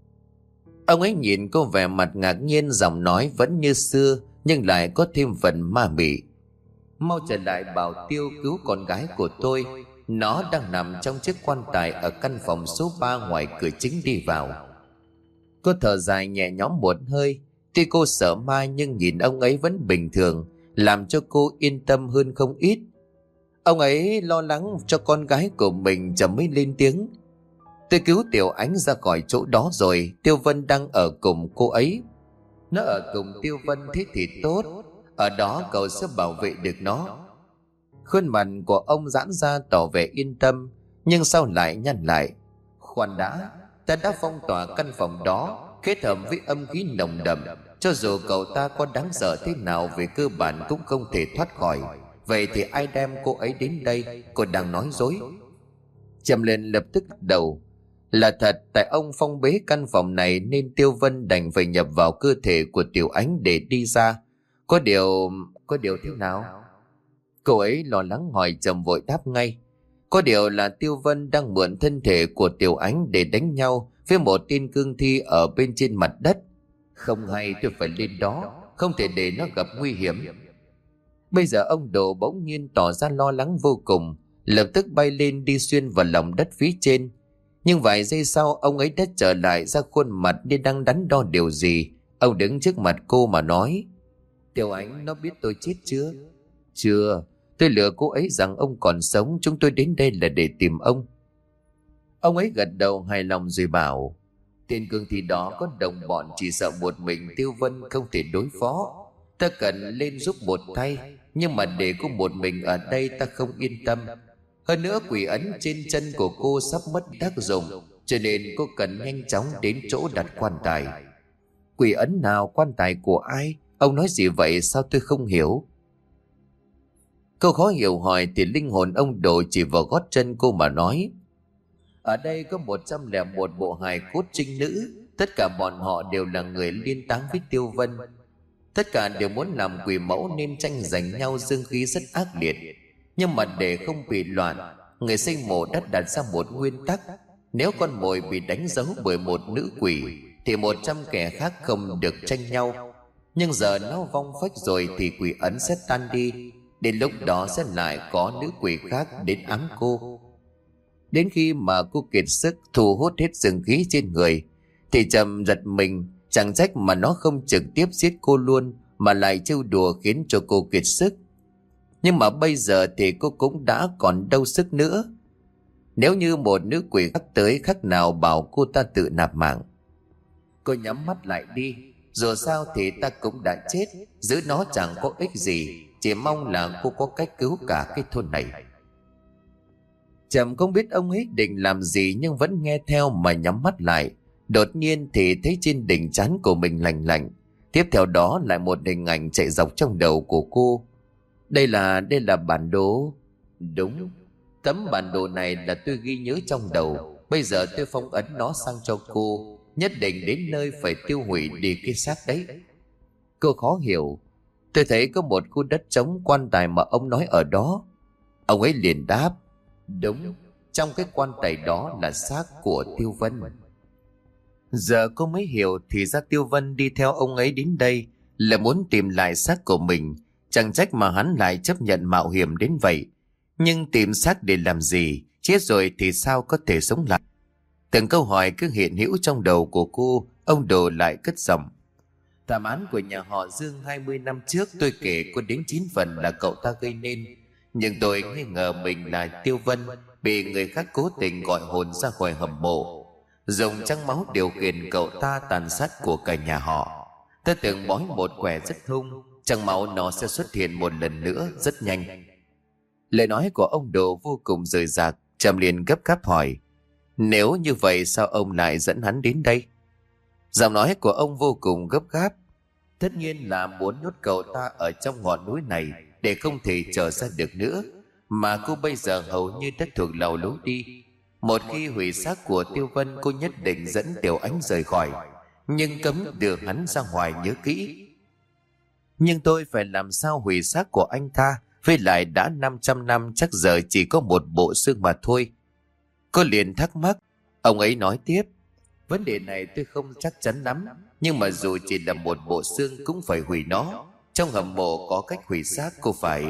Ông ấy nhìn cô vẻ mặt ngạc nhiên, giọng nói vẫn như xưa nhưng lại có thêm phần ma mị. Mau trở lại bảo Tiêu cứu con gái của tôi. Nó đang nằm trong chiếc quan tài ở căn phòng số ba ngoài cửa chính đi vào. Cô thở dài nhẹ nhõm một hơi. Tuy cô sợ ma nhưng nhìn ông ấy vẫn bình thường, làm cho cô yên tâm hơn không ít. Ông ấy lo lắng cho con gái của mình, Trầm mới lên tiếng: Tôi cứu Tiểu Ánh ra khỏi chỗ đó rồi. Tiêu Vân đang ở cùng cô ấy. Nó ở cùng Tiêu Vân thế thì tốt, ở đó cậu sẽ bảo vệ được nó. Khuôn mặt của ông giãn ra tỏ vẻ yên tâm, nhưng sau lại nhăn lại: Khoan đã, ta đã phong tỏa căn phòng đó kết hợp với âm khí nồng đậm, cho dù cậu ta có đáng sợ thế nào về cơ bản cũng không thể thoát khỏi. vậy thì ai đem cô ấy đến đây? Cô đang nói dối. Trầm liền lập tức lắc đầu. Là thật, tại ông phong bế căn phòng này nên Tiêu Vân đành phải nhập vào cơ thể của Tiểu Ánh để đi ra. Có điều... có điều thế nào? Cô ấy lo lắng hỏi. Trầm vội đáp ngay. Có điều là Tiêu Vân đang mượn thân thể của Tiểu Ánh để đánh nhau với một tên cương thi ở bên trên mặt đất. Không hay, tôi phải lên đó, không thể để nó gặp nguy hiểm. Bây giờ ông Đồ bỗng nhiên tỏ ra lo lắng vô cùng, lập tức bay lên đi xuyên vào lòng đất phía trên. Nhưng vài giây sau ông ấy đã trở lại ra khuôn mặt như đang đắn đo điều gì. Ông đứng trước mặt cô mà nói. Tiểu Ánh nó biết tôi chết chưa? Chưa. Tôi lừa cô ấy rằng ông còn sống. Chúng tôi đến đây là để tìm ông. Ông ấy gật đầu hài lòng rồi bảo. Tên cương thi đó có đồng bọn, chỉ sợ một mình Tiêu Vân không thể đối phó. Ta cần lên giúp một tay, nhưng mà để cô một mình ở đây ta không yên tâm. Hơn nữa quỷ ấn trên chân của cô sắp mất tác dụng, cho nên cô cần nhanh chóng đến chỗ đặt quan tài. Quỷ ấn nào? Quan tài của ai? Ông nói gì vậy? Sao tôi không hiểu? Cô khó hiểu hỏi thì linh hồn ông Đồ chỉ vào gót chân cô mà nói. Ở đây có một trăm lẻ một bộ hài cốt trinh nữ. Tất cả bọn họ đều là người liên táng với Tiêu Vân. Tất cả đều muốn làm quỷ mẫu nên tranh giành nhau, dương khí rất ác liệt. Nhưng mà để không bị loạn, người sinh mộ đã đặt ra một nguyên tắc. Nếu con mồi bị đánh dấu bởi một nữ quỷ thì một trăm kẻ khác không được tranh nhau. Nhưng giờ nó vong phách rồi thì quỷ ấn sẽ tan đi. Đến lúc đó sẽ lại có nữ quỷ khác đến ám cô. Đến khi mà cô kiệt sức thu hút hết dương khí trên người thì Trầm giật mình. Chẳng trách mà nó không trực tiếp giết cô luôn, mà lại trêu đùa khiến cho cô kiệt sức. Nhưng mà bây giờ thì cô cũng đã còn đâu sức nữa. Nếu như một nữ quỷ khác tới, khác nào bảo cô ta tự nạp mạng. Cô nhắm mắt lại đi. Dù sao thì ta cũng đã chết, giữ nó chẳng có ích gì. Chỉ mong là cô có cách cứu cả cái thôn này. Trầm không biết ông ấy định làm gì, nhưng vẫn nghe theo mà nhắm mắt lại. Đột nhiên thì thấy trên đỉnh trán của mình lạnh lạnh. Tiếp theo đó lại một hình ảnh chạy dọc trong đầu của cô. Đây là, đây là bản đồ. Đúng, tấm bản đồ này là tôi ghi nhớ trong đầu. Bây giờ tôi phong ấn nó sang cho cô. Nhất định đến nơi phải tiêu hủy đi cái xác đấy. Cô khó hiểu. Tôi thấy có một khu đất trống, quan tài mà ông nói ở đó. Ông ấy liền đáp. Đúng, trong cái quan tài đó là xác của Tiêu Vân. Giờ cô mới hiểu thì ra Tiêu Vân đi theo ông ấy đến đây là muốn tìm lại xác của mình. Chẳng trách mà hắn lại chấp nhận mạo hiểm đến vậy. Nhưng tìm xác để làm gì? Chết rồi thì sao có thể sống lại? Từng câu hỏi cứ hiện hữu trong đầu của cô. Ông Đồ lại cất giọng. Thảm án của nhà họ Dương hai mươi năm trước tôi kể có đến chín phần là cậu ta gây nên. Nhưng tôi nghi ngờ mình là Tiêu Vân, bị người khác cố tình gọi hồn ra khỏi hầm mộ, dùng trăng máu điều khiển cậu ta tàn sát của cả nhà họ. Tôi tưởng bói một quẻ rất hung, trăng máu nó sẽ xuất hiện một lần nữa rất nhanh. Lời nói của ông Đồ vô cùng rời rạc. Trầm liền gấp gáp hỏi. Nếu như vậy sao ông lại dẫn hắn đến đây? Giọng nói của ông vô cùng gấp gáp. Tất nhiên là muốn nhốt cậu ta ở trong ngọn núi này để không thể trở ra được nữa. Mà cô bây giờ hầu như đã thuộc lầu lối đi. Một khi hủy xác của Tiêu Vân, cô nhất định dẫn Tiểu Ánh rời khỏi, nhưng cấm đưa hắn ra ngoài, nhớ kỹ. Nhưng tôi phải làm sao hủy xác của anh ta? Với lại đã năm trăm năm, chắc giờ chỉ có một bộ xương mà thôi. Cô liền thắc mắc. Ông ấy nói tiếp. Vấn đề này tôi không chắc chắn lắm, nhưng mà dù chỉ là một bộ xương cũng phải hủy nó. Trong hầm mộ có cách hủy xác, cô phải...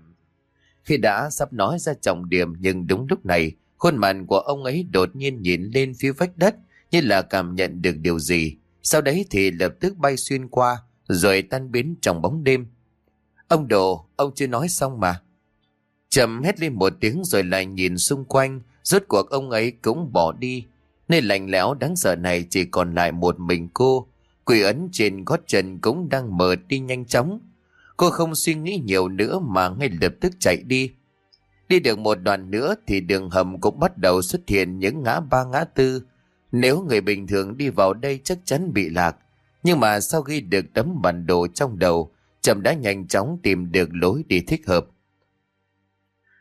Khi đã sắp nói ra trọng điểm, nhưng đúng lúc này khuôn mặt của ông ấy đột nhiên nhìn lên phía vách đất, như là cảm nhận được điều gì. Sau đấy thì lập tức bay xuyên qua, rồi tan biến trong bóng đêm. Ông Đồ, ông chưa nói xong mà. Trầm hét lên một tiếng rồi lại nhìn xung quanh. Rốt cuộc ông ấy cũng bỏ đi. Nơi lạnh lẽo đáng sợ này chỉ còn lại một mình cô. Quỷ ấn trên gót chân cũng đang mờ đi nhanh chóng. Cô không suy nghĩ nhiều nữa mà ngay lập tức chạy đi. Đi được một đoạn nữa thì đường hầm cũng bắt đầu xuất hiện những ngã ba ngã tư. Nếu người bình thường đi vào đây chắc chắn bị lạc. Nhưng mà sau khi được tấm bản đồ trong đầu, Trầm đã nhanh chóng tìm được lối đi thích hợp.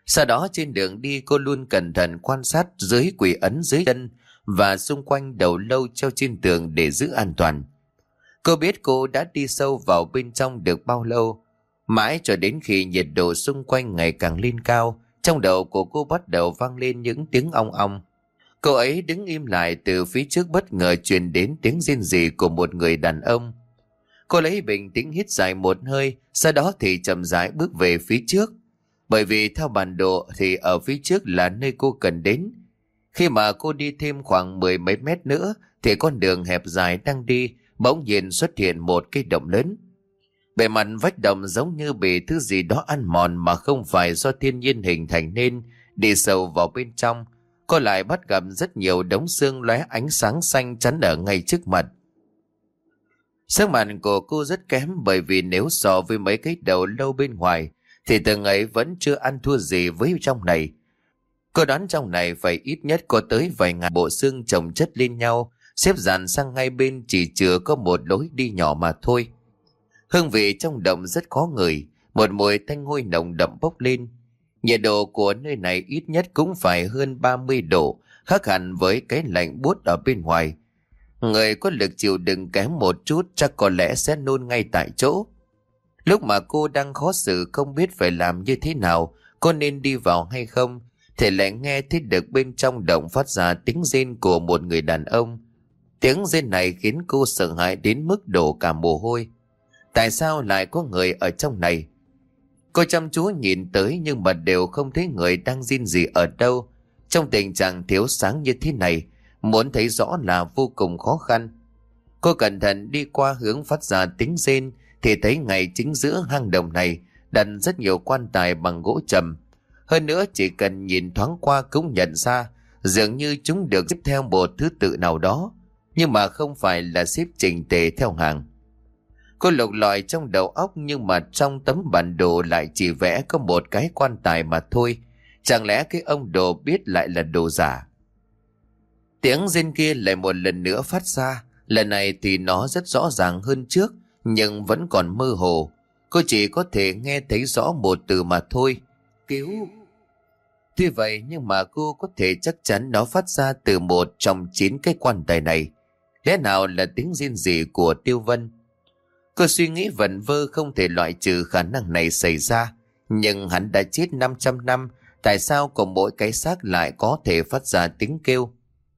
Sau đó trên đường đi cô luôn cẩn thận quan sát dưới quỷ ấn dưới chân và xung quanh đầu lâu treo trên tường để giữ an toàn. Cô biết cô đã đi sâu vào bên trong được bao lâu, mãi cho đến khi nhiệt độ xung quanh ngày càng lên cao, trong đầu của cô bắt đầu vang lên những tiếng ong ong. Cô ấy đứng im lại, từ phía trước bất ngờ truyền đến tiếng rên rỉ của một người đàn ông. Cô lấy bình tĩnh hít dài một hơi, sau đó thì chậm rãi bước về phía trước. Bởi vì theo bản đồ thì ở phía trước là nơi cô cần đến. Khi mà cô đi thêm khoảng mười mấy mét nữa thì con đường hẹp dài đang đi bỗng nhiên xuất hiện một cái động lớn. Bề mặt vách động giống như bị thứ gì đó ăn mòn mà không phải do thiên nhiên hình thành nên. Đi sâu vào bên trong, cô lại bắt gặp rất nhiều đống xương lóe ánh sáng xanh chắn ở ngay trước mặt. Sắc mặt của cô rất kém, bởi vì nếu so với mấy cái đầu lâu bên ngoài thì từng ấy vẫn chưa ăn thua gì với trong này. Cô đoán trong này phải ít nhất có tới vài ngàn bộ xương chồng chất lên nhau, xếp dàn sang hai bên, chỉ chừa có một lối đi nhỏ mà thôi. Hương vị trong động rất khó ngửi, một mùi tanh hôi nồng đậm bốc lên. Nhiệt độ của nơi này ít nhất cũng phải hơn ba mươi độ, khác hẳn với cái lạnh buốt ở bên ngoài. Người có lực chịu đựng kém một chút chắc có lẽ sẽ nôn ngay tại chỗ. Lúc mà cô đang khó xử không biết phải làm như thế nào, có nên đi vào hay không, thì lại nghe thấy được bên trong động phát ra tiếng rên của một người đàn ông. Tiếng rên này khiến cô sợ hãi đến mức đổ cả mồ hôi. Tại sao lại có người ở trong này? Cô chăm chú nhìn tới nhưng mà đều không thấy người đang rên gì ở đâu. Trong tình trạng thiếu sáng như thế này, muốn thấy rõ là vô cùng khó khăn. Cô cẩn thận đi qua hướng phát ra tiếng rên thì thấy ngay chính giữa hang động này đặt rất nhiều quan tài bằng gỗ trầm. Hơn nữa chỉ cần nhìn thoáng qua cũng nhận ra dường như chúng được xếp theo một thứ tự nào đó, nhưng mà không phải là xếp chỉnh tề theo hàng. Cô lục lọi trong đầu óc nhưng mà trong tấm bản đồ lại chỉ vẽ có một cái quan tài mà thôi. Chẳng lẽ cái ông đồ biết lại là đồ giả? Tiếng rên kia lại một lần nữa phát ra. Lần này thì nó rất rõ ràng hơn trước, nhưng vẫn còn mơ hồ. Cô chỉ có thể nghe thấy rõ một từ mà thôi: cứu. Tuy vậy nhưng mà cô có thể chắc chắn nó phát ra từ một trong chín cái quan tài này. Lẽ nào là tiếng rên rỉ của Tiêu Vân? Cô suy nghĩ vẩn vơ không thể loại trừ khả năng này xảy ra. Nhưng hắn đã chết năm trăm năm, tại sao còn mỗi cái xác lại có thể phát ra tiếng kêu?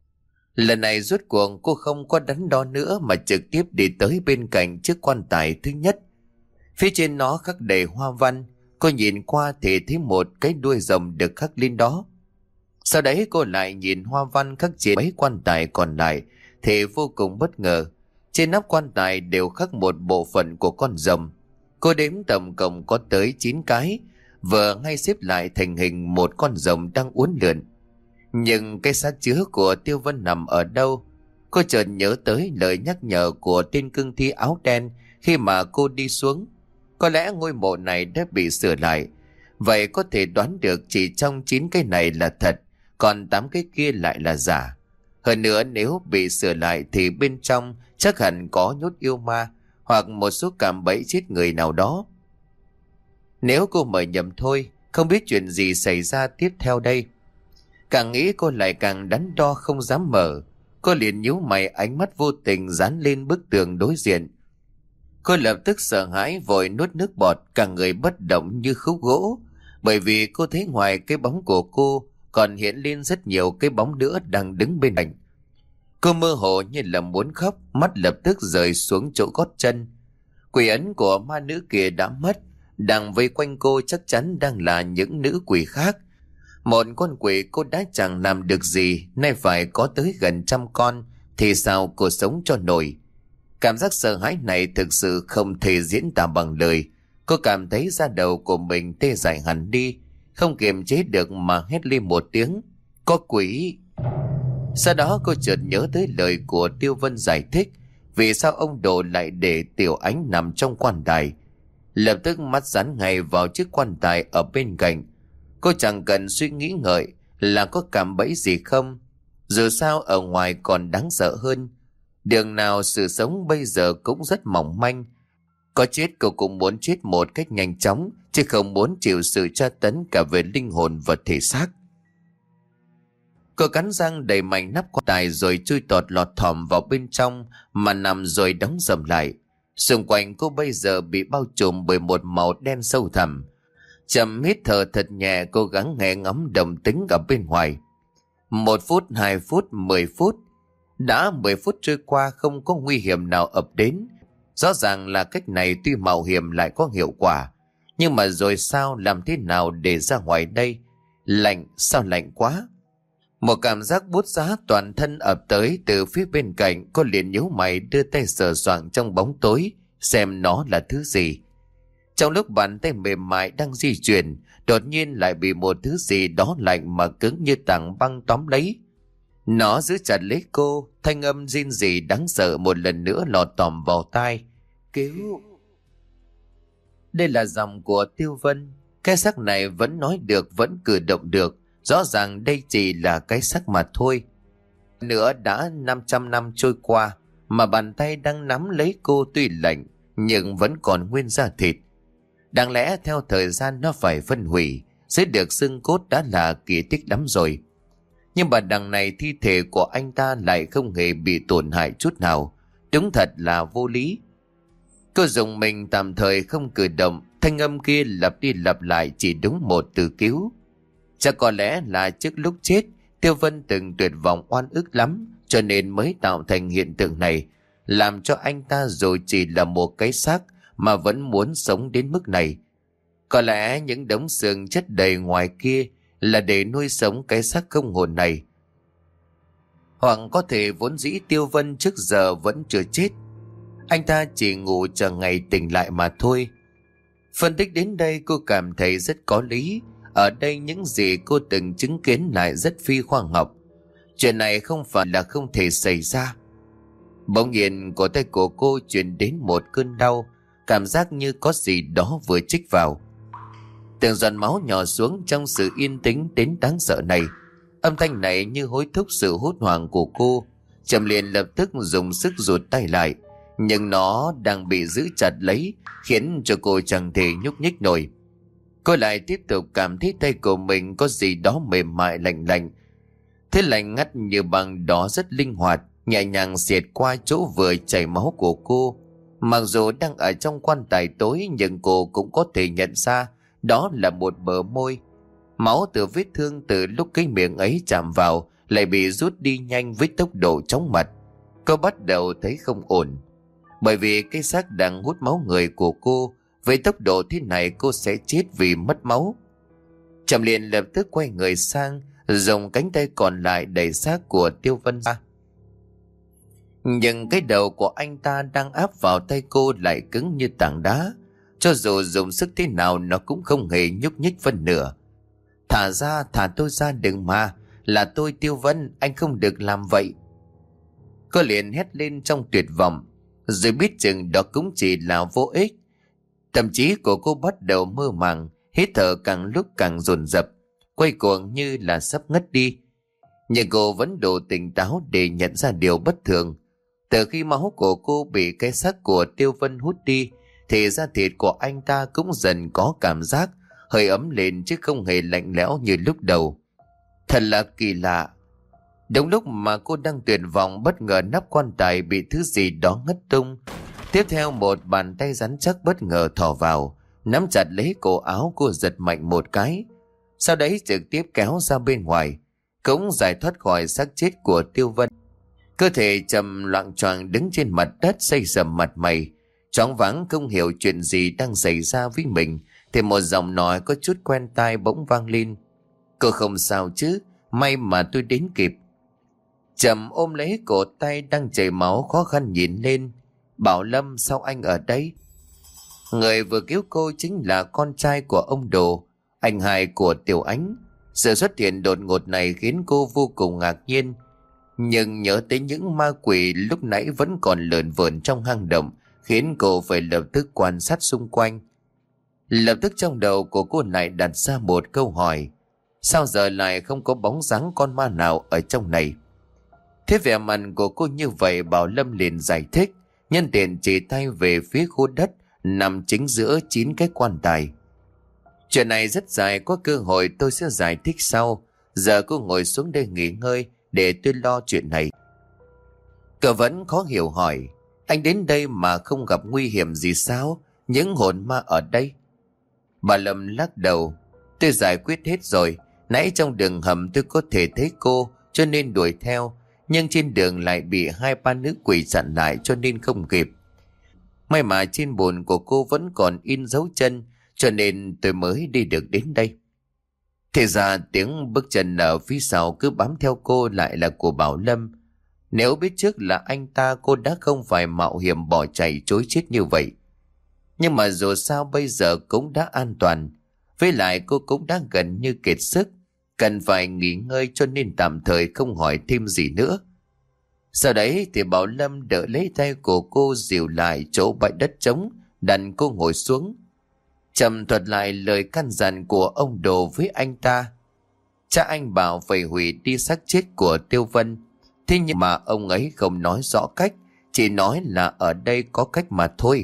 Lần này rốt cuộc cô không có đắn đo nữa mà trực tiếp đi tới bên cạnh chiếc quan tài thứ nhất. Phía trên nó khắc đầy hoa văn, cô nhìn qua thì thấy một cái đuôi rồng được khắc lên đó. Sau đấy cô lại nhìn hoa văn khắc trên mấy quan tài còn lại thì vô cùng bất ngờ. Trên nắp quan tài đều khắc một bộ phận của con rồng. Cô đếm tổng cộng có tới chín cái, vừa ngay xếp lại thành hình một con rồng đang uốn lượn. Nhưng cái xác chứa của Tiêu Vân nằm ở đâu? Cô chợt nhớ tới lời nhắc nhở của tên cương thi áo đen khi mà cô đi xuống. Có lẽ ngôi mộ này đã bị sửa lại. Vậy có thể đoán được chỉ trong chín cái này là thật, còn tám cái kia lại là giả. Hơn nữa nếu bị sửa lại thì bên trong chắc hẳn có nhốt yêu ma hoặc một số cạm bẫy chết người nào đó. Nếu cô mời nhầm thôi, không biết chuyện gì xảy ra tiếp theo đây. Càng nghĩ cô lại càng đắn đo không dám mở. Cô liền nhíu mày, ánh mắt vô tình dán lên bức tường đối diện. Cô lập tức sợ hãi vội nuốt nước bọt, cả người bất động như khúc gỗ. Bởi vì cô thấy ngoài cái bóng của cô còn hiện lên rất nhiều cái bóng nữa đang đứng bên cạnh. Cô mơ hồ như là muốn khóc, mắt lập tức rời xuống chỗ gót chân. Quỷ ấn của ma nữ kia đã mất, đang vây quanh cô chắc chắn đang là những nữ quỷ khác. Một con quỷ cô đã chẳng làm được gì, nay phải có tới gần trăm con thì sao cô sống cho nổi. Cảm giác sợ hãi này thực sự không thể diễn tả bằng lời. Cô cảm thấy da đầu của mình tê dại hẳn đi, không kiềm chế được mà hét lên một tiếng: có quỷ! Sau đó cô chợt nhớ tới lời của Tiêu Vân giải thích vì sao ông Đồ lại để Tiểu Ánh nằm trong quan tài. Lập tức mắt dán ngay vào chiếc quan tài ở bên cạnh. Cô chẳng cần suy nghĩ ngợi là có cạm bẫy gì không. Dù sao ở ngoài còn đáng sợ hơn. Đường nào sự sống bây giờ cũng rất mỏng manh. Có chết cô cũng muốn chết một cách nhanh chóng, chứ không muốn chịu sự tra tấn cả về linh hồn và thể xác. Cô cắn răng đẩy mạnh nắp quan tài rồi chui tọt lọt thỏm vào bên trong mà nằm rồi đóng dầm lại. Xung quanh cô bây giờ bị bao trùm bởi một màu đen sâu thẳm. Trầm hít thở thật nhẹ, cố gắng nghe ngóng động tĩnh ở bên ngoài. Một phút, hai phút, mười phút. Đã mười phút trôi qua không có nguy hiểm nào ập đến. Rõ ràng là cách này tuy mạo hiểm lại có hiệu quả. Nhưng mà rồi sao, làm thế nào để ra ngoài đây? Lạnh, sao lạnh quá? Một cảm giác buốt giá toàn thân ập tới từ phía bên cạnh. Cô liền nhíu mày đưa tay sờ soạng trong bóng tối xem nó là thứ gì. Trong lúc bàn tay mềm mại đang di chuyển, đột nhiên lại bị một thứ gì đó lạnh mà cứng như tảng băng tóm lấy. Nó giữ chặt lấy cô, thanh âm rên rỉ đáng sợ một lần nữa lọt tòm vào tai. Cứu! Đây là giọng của Tiêu Vân. Cái xác này vẫn nói được, vẫn cử động được. Rõ ràng đây chỉ là cái xác mà thôi. Nữa đã năm trăm năm trôi qua, mà bàn tay đang nắm lấy cô tuy lạnh, nhưng vẫn còn nguyên da thịt. Đáng lẽ theo thời gian nó phải phân hủy, sẽ được xương cốt đã là kỳ tích lắm rồi. Nhưng mà đằng này thi thể của anh ta lại không hề bị tổn hại chút nào. Đúng thật là vô lý. Cô dùng mình tạm thời không cử động, thanh âm kia lặp đi lặp lại chỉ đúng một từ cứu. Chắc có lẽ là trước lúc chết, Tiêu Vân từng tuyệt vọng oan ức lắm, cho nên mới tạo thành hiện tượng này, làm cho anh ta dù chỉ là một cái xác mà vẫn muốn sống đến mức này. Có lẽ những đống xương chất đầy ngoài kia là để nuôi sống cái xác không hồn này. Hoặc có thể vốn dĩ Tiêu Vân trước giờ vẫn chưa chết. Anh ta chỉ ngủ chờ ngày tỉnh lại mà thôi. Phân tích đến đây cô cảm thấy rất có lý. Ở đây những gì cô từng chứng kiến lại rất phi khoa học. Chuyện này không phải là không thể xảy ra. Bỗng nhiên cổ tay của cô truyền đến một cơn đau, cảm giác như có gì đó vừa chích vào. Từng giọt máu nhỏ xuống trong sự yên tĩnh đến đáng sợ này. Âm thanh này như hối thúc sự hốt hoảng của cô. Trầm liền lập tức dùng sức rụt tay lại, nhưng nó đang bị giữ chặt lấy, khiến cho cô chẳng thể nhúc nhích nổi. Cô lại tiếp tục cảm thấy tay của mình có gì đó mềm mại lạnh lạnh. Thế lạnh ngắt như băng đó rất linh hoạt, nhẹ nhàng xẹt qua chỗ vừa chảy máu của cô. Mặc dù đang ở trong quan tài tối, nhưng cô cũng có thể nhận ra đó là một bờ môi. Máu từ vết thương từ lúc cái miệng ấy chạm vào lại bị rút đi nhanh với tốc độ chóng mặt. Cô bắt đầu thấy không ổn, bởi vì cái xác đang hút máu người của cô. Với tốc độ thế này cô sẽ chết vì mất máu. Trầm liền lập tức quay người sang, dùng cánh tay còn lại đẩy xác của Tiêu Vân ra. Nhưng cái đầu của anh ta đang áp vào tay cô lại cứng như tảng đá. Cho dù dùng sức thế nào nó cũng không hề nhúc nhích phân nửa. Thả ra, thả tôi ra, đừng mà. Là tôi Tiêu Vân, anh không được làm vậy. Cô liền hét lên trong tuyệt vọng, rồi biết chừng đó cũng chỉ là vô ích. Tâm trí của cô bắt đầu mơ màng, hít thở càng lúc càng dồn dập, quay cuồng như là sắp ngất đi. Nhưng cô vẫn đủ tỉnh táo để nhận ra điều bất thường. Từ khi máu của cô bị cái xác của Tiêu Vân hút đi, thì da thịt của anh ta cũng dần có cảm giác hơi ấm lên, chứ không hề lạnh lẽo như lúc đầu. Thật là kỳ lạ. Đúng lúc mà cô đang tuyệt vọng, bất ngờ nắp quan tài bị thứ gì đó ngất tung. Tiếp theo một bàn tay rắn chắc bất ngờ thò vào, nắm chặt lấy cổ áo cô, giật mạnh một cái. Sau đấy trực tiếp kéo ra bên ngoài, cũng giải thoát khỏi xác chết của Tiêu Vân. Cơ thể Trầm loạng choạng đứng trên mặt đất, xây sầm mặt mày, choáng váng không hiểu chuyện gì đang xảy ra với mình. Thì một giọng nói có chút quen tai bỗng vang lên. Cô không sao chứ, may mà tôi đến kịp. Trầm ôm lấy cổ tay đang chảy máu, khó khăn nhìn lên. Bảo Lâm, sao anh ở đây? Người vừa cứu cô chính là con trai của ông Đồ, anh hai của Tiểu Ánh. Sự xuất hiện đột ngột này khiến cô vô cùng ngạc nhiên. Nhưng nhớ tới những ma quỷ lúc nãy vẫn còn lởn vởn trong hang động, khiến cô phải lập tức quan sát xung quanh. Lập tức trong đầu của cô lại đặt ra một câu hỏi: sao giờ lại không có bóng dáng con ma nào ở trong này? Thế vẻ mặt của cô như vậy, Bảo Lâm liền giải thích, nhân tiện chỉ tay về phía khu đất nằm chính giữa chín cái quan tài. Chuyện này rất dài, có cơ hội tôi sẽ giải thích sau. Giờ cô ngồi xuống đây nghỉ ngơi để tôi lo chuyện này. Cậu vẫn khó hiểu hỏi, anh đến đây mà không gặp nguy hiểm gì sao? Những hồn ma ở đây? Bà Lâm lắc đầu, tôi giải quyết hết rồi. Nãy trong đường hầm tôi có thể thấy cô cho nên đuổi theo, nhưng trên đường lại bị hai ba nữ quỷ chặn lại cho nên không kịp. May mà trên bồn của cô vẫn còn in dấu chân, cho nên tôi mới đi được đến đây. Thế ra tiếng bước chân ở phía sau cứ bám theo cô lại là của Bảo Lâm. Nếu biết trước là anh ta, cô đã không phải mạo hiểm bỏ chạy trối chết như vậy. Nhưng mà dù sao bây giờ cũng đã an toàn. Với lại cô cũng đã gần như kiệt sức, cần phải nghỉ ngơi cho nên tạm thời không hỏi thêm gì nữa. Sau đấy thì Bảo Lâm đỡ lấy tay của cô dìu lại chỗ bãi đất trống, đặt cô ngồi xuống. Trầm thuật lại lời căn dặn của ông Đồ với anh ta. Cha anh bảo phải hủy đi xác chết của Tiêu Vân. Thế nhưng mà ông ấy không nói rõ cách, chỉ nói là ở đây có cách mà thôi.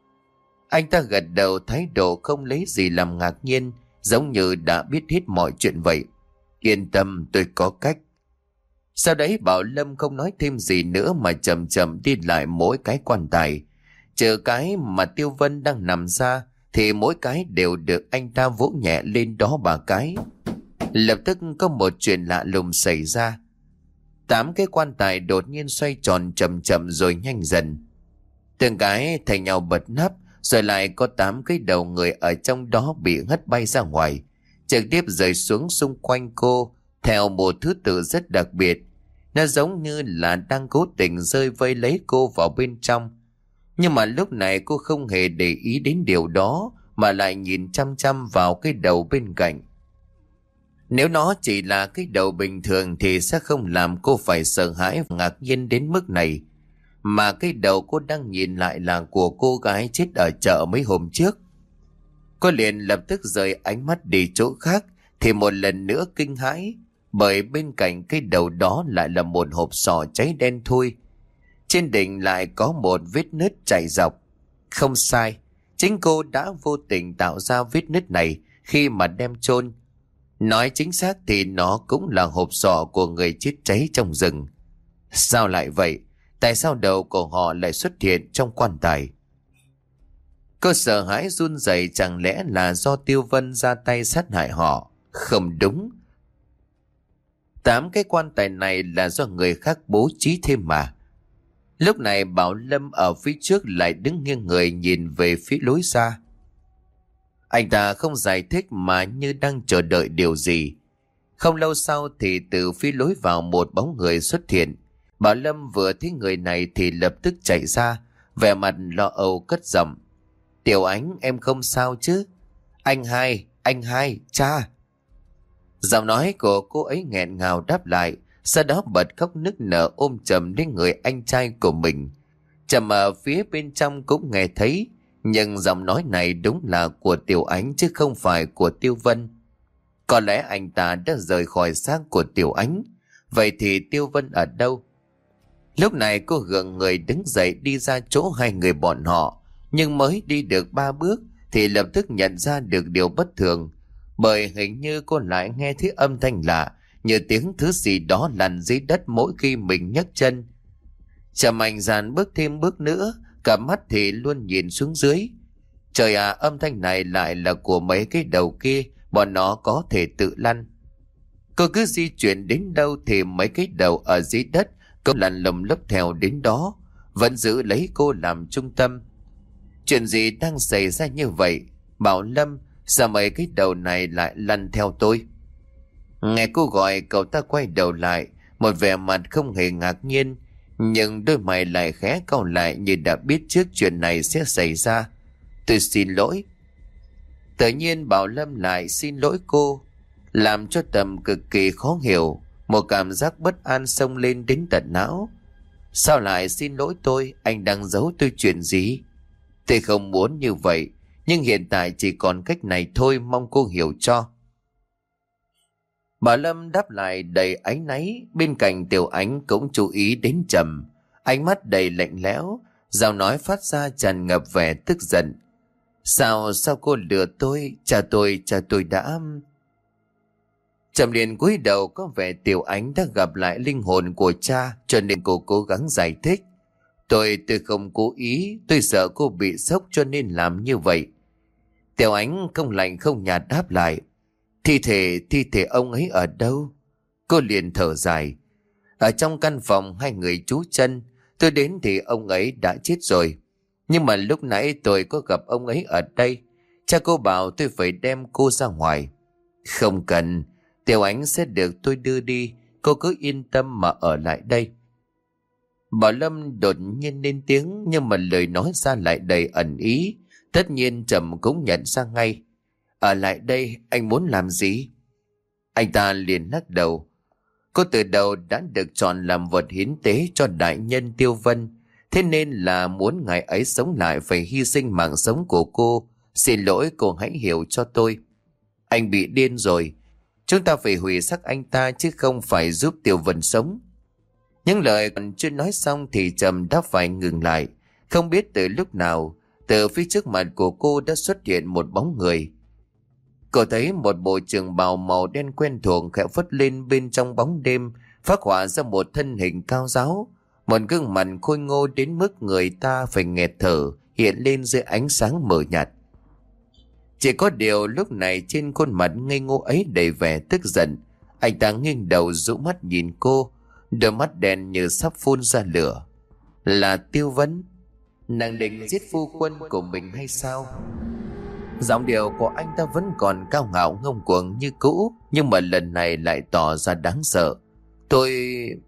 Anh ta gật đầu, thái độ không lấy gì làm ngạc nhiên, giống như đã biết hết mọi chuyện vậy. Yên tâm, tôi có cách. Sau đấy Bảo Lâm không nói thêm gì nữa mà chậm chậm đi lại mỗi cái quan tài. Trừ cái mà Tiêu Vân đang nằm ra thì mỗi cái đều được anh ta vỗ nhẹ lên đó ba cái. Lập tức có một chuyện lạ lùng xảy ra. Tám cái quan tài đột nhiên xoay tròn chậm chậm rồi nhanh dần. Từng cái thành nhau bật nắp, rồi lại có tám cái đầu người ở trong đó bị hất bay ra ngoài, trực tiếp rơi xuống xung quanh cô theo một thứ tự rất đặc biệt. Nó giống như là đang cố tình rơi vây lấy cô vào bên trong. Nhưng mà lúc này cô không hề để ý đến điều đó, mà lại nhìn chăm chăm vào cái đầu bên cạnh. Nếu nó chỉ là cái đầu bình thường thì sẽ không làm cô phải sợ hãi và ngạc nhiên đến mức này. Mà cái đầu cô đang nhìn lại là của cô gái chết ở chợ mấy hôm trước. Cô liền lập tức rời ánh mắt đi chỗ khác, thì một lần nữa kinh hãi, bởi bên cạnh cái đầu đó lại là một hộp sọ cháy đen thui. Trên đỉnh lại có một vết nứt chạy dọc. Không sai, chính cô đã vô tình tạo ra vết nứt này khi mà đem chôn. Nói chính xác thì nó cũng là hộp sọ của người chết cháy trong rừng. Sao lại vậy? Tại sao đầu của họ lại xuất hiện trong quan tài? Cô sợ hãi run rẩy, chẳng lẽ là do Tiêu Vân ra tay sát hại họ? Không đúng. Tám cái quan tài này là do người khác bố trí thêm mà. Lúc này Bảo Lâm ở phía trước lại đứng nghiêng người nhìn về phía lối ra. Anh ta không giải thích mà như đang chờ đợi điều gì. Không lâu sau thì từ phía lối vào một bóng người xuất hiện. Bảo Lâm vừa thấy người này thì lập tức chạy ra, vẻ mặt lo âu cất giọng. Tiểu Ánh, em không sao chứ? Anh hai, anh hai, cha. Giọng nói của cô ấy nghẹn ngào đáp lại, sau đó bật khóc nức nở ôm chầm đến người anh trai của mình. Trầm ở phía bên trong cũng nghe thấy, nhưng giọng nói này đúng là của Tiểu Ánh chứ không phải của Tiêu Vân. Có lẽ anh ta đã rời khỏi xác của Tiểu Ánh. Vậy thì Tiêu Vân ở đâu? Lúc này cô gượng người đứng dậy đi ra chỗ hai người bọn họ, nhưng mới đi được ba bước thì lập tức nhận ra được điều bất thường, bởi hình như cô lại nghe thấy âm thanh lạ, như tiếng thứ gì đó lăn dưới đất mỗi khi mình nhấc chân. Chả mạnh dạn bước thêm bước nữa, cả mắt thì luôn nhìn xuống dưới. Trời à, âm thanh này lại là của mấy cái đầu kia, bọn nó có thể tự lăn. Cô cứ di chuyển đến đâu thì mấy cái đầu ở dưới đất cũng lăn lầm lấp theo đến đó, vẫn giữ lấy cô làm trung tâm. Chuyện gì đang xảy ra như vậy? Bảo Lâm, sao mấy cái đầu này lại lăn theo tôi? Nghe cô gọi, cậu ta quay đầu lại, một vẻ mặt không hề ngạc nhiên, nhưng đôi mày lại khẽ cau lại như đã biết trước chuyện này sẽ xảy ra. Tôi xin lỗi. Tự nhiên Bảo Lâm lại xin lỗi cô, làm cho Tầm cực kỳ khó hiểu. Một cảm giác bất an xông lên đến tận não. Sao lại xin lỗi tôi? Anh đang giấu tôi chuyện gì? Tôi không muốn như vậy, nhưng hiện tại chỉ còn cách này thôi, mong cô hiểu cho. Bà Lâm đáp lại đầy áy náy. Bên cạnh Tiểu Ánh cũng chú ý đến Trầm, ánh mắt đầy lạnh lẽo, giọng nói phát ra tràn ngập vẻ tức giận. Sao, sao cô lừa tôi? Cha tôi, cha tôi đã... Trầm liền cúi đầu, có vẻ Tiểu Ánh đã gặp lại linh hồn của cha, cho nên cô cố gắng giải thích. Tôi, tôi không cố ý, tôi sợ cô bị sốc cho nên làm như vậy. Tiểu Ánh không lạnh không nhạt đáp lại. Thi thể, thi thể ông ấy ở đâu? Cô liền thở dài. Ở trong căn phòng hai người trú chân, tôi đến thì ông ấy đã chết rồi. Nhưng mà lúc nãy tôi có gặp ông ấy ở đây. Cha cô bảo tôi phải đem cô ra ngoài. Không cần, Tiểu Ánh sẽ được tôi đưa đi, cô cứ yên tâm mà ở lại đây. Bảo Lâm đột nhiên lên tiếng, nhưng mà lời nói ra lại đầy ẩn ý. Tất nhiên Trầm cũng nhận ra ngay. Ở lại đây anh muốn làm gì? Anh ta liền lắc đầu. Cô từ đầu đã được chọn làm vật hiến tế cho đại nhân Tiêu Vân, thế nên là muốn ngài ấy sống lại phải hy sinh mạng sống của cô. Xin lỗi, cô hãy hiểu cho tôi. Anh bị điên rồi. Chúng ta phải hủy xác anh ta chứ không phải giúp Tiêu Vân sống. Những lời còn chưa nói xong thì Trầm đã phải ngừng lại. Không biết từ lúc nào, từ phía trước mặt của cô đã xuất hiện một bóng người. Cô thấy một bộ trường bào màu đen quen thuộc khẽ phất lên bên trong bóng đêm, phác họa ra một thân hình cao ráo, một gương mặt khôi ngô đến mức người ta phải nghẹt thở hiện lên dưới ánh sáng mờ nhạt. Chỉ có điều lúc này trên khuôn mặt ngây ngô ấy đầy vẻ tức giận. Anh ta nghiêng đầu dụ mắt nhìn cô, đôi mắt đen như sắp phun ra lửa. Là Tiêu Vân. Nàng định giết phu quân của mình hay sao? Giọng điệu của anh ta vẫn còn cao ngạo ngông cuồng như cũ, nhưng mà lần này lại tỏ ra đáng sợ. Tôi...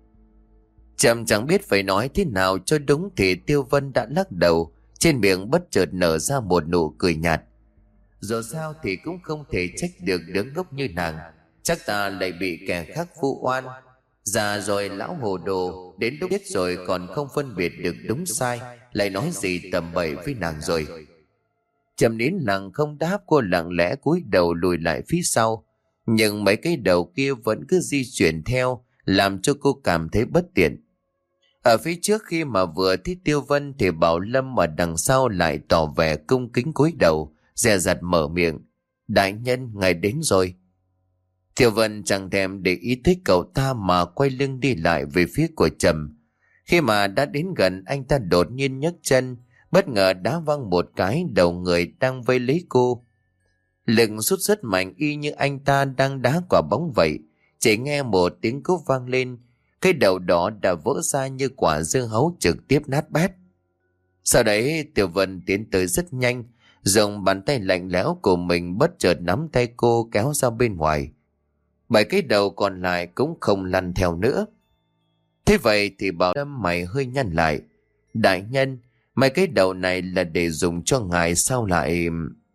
Trầm chẳng biết phải nói thế nào cho đúng thì Tiêu Vân đã lắc đầu, trên miệng bất chợt nở ra một nụ cười nhạt. Dù sao thì cũng không thể trách được đứa ngốc như nàng. Chắc ta lại bị kẻ khác vu oan. Già rồi lão hồ đồ, đến lúc chết rồi còn không phân biệt được đúng sai, lại nói gì tầm bậy với nàng rồi. Trầm nín lặng không đáp, cô lặng lẽ cúi đầu lùi lại phía sau. Nhưng mấy cái đầu kia vẫn cứ di chuyển theo, làm cho cô cảm thấy bất tiện. Ở phía trước khi mà vừa thấy Tiêu Vân thì Bảo Lâm ở đằng sau lại tỏ vẻ cung kính cúi đầu, dè dặt mở miệng. Đại nhân, ngài đến rồi. Tiêu Vân chẳng thèm để ý thích cậu ta mà quay lưng đi lại về phía của Trầm. Khi mà đã đến gần, anh ta đột nhiên nhấc chân, bất ngờ đá văng một cái đầu người đang vây lấy cô. Lực sút rất mạnh, y như anh ta đang đá quả bóng vậy. Chỉ nghe một tiếng cúp vang lên, cái đầu đó đã vỡ ra như quả dưa hấu, trực tiếp nát bét. Sau đấy Tiểu Vân tiến tới rất nhanh, dùng bàn tay lạnh lẽo của mình bất chợt nắm tay cô kéo ra bên ngoài. Bảy cái đầu còn lại cũng không lăn theo nữa. Thế vậy thì Bảo Lâm mày hơi nhăn lại. Đại nhân, mấy cái đầu này là để dùng cho ngài sao lại...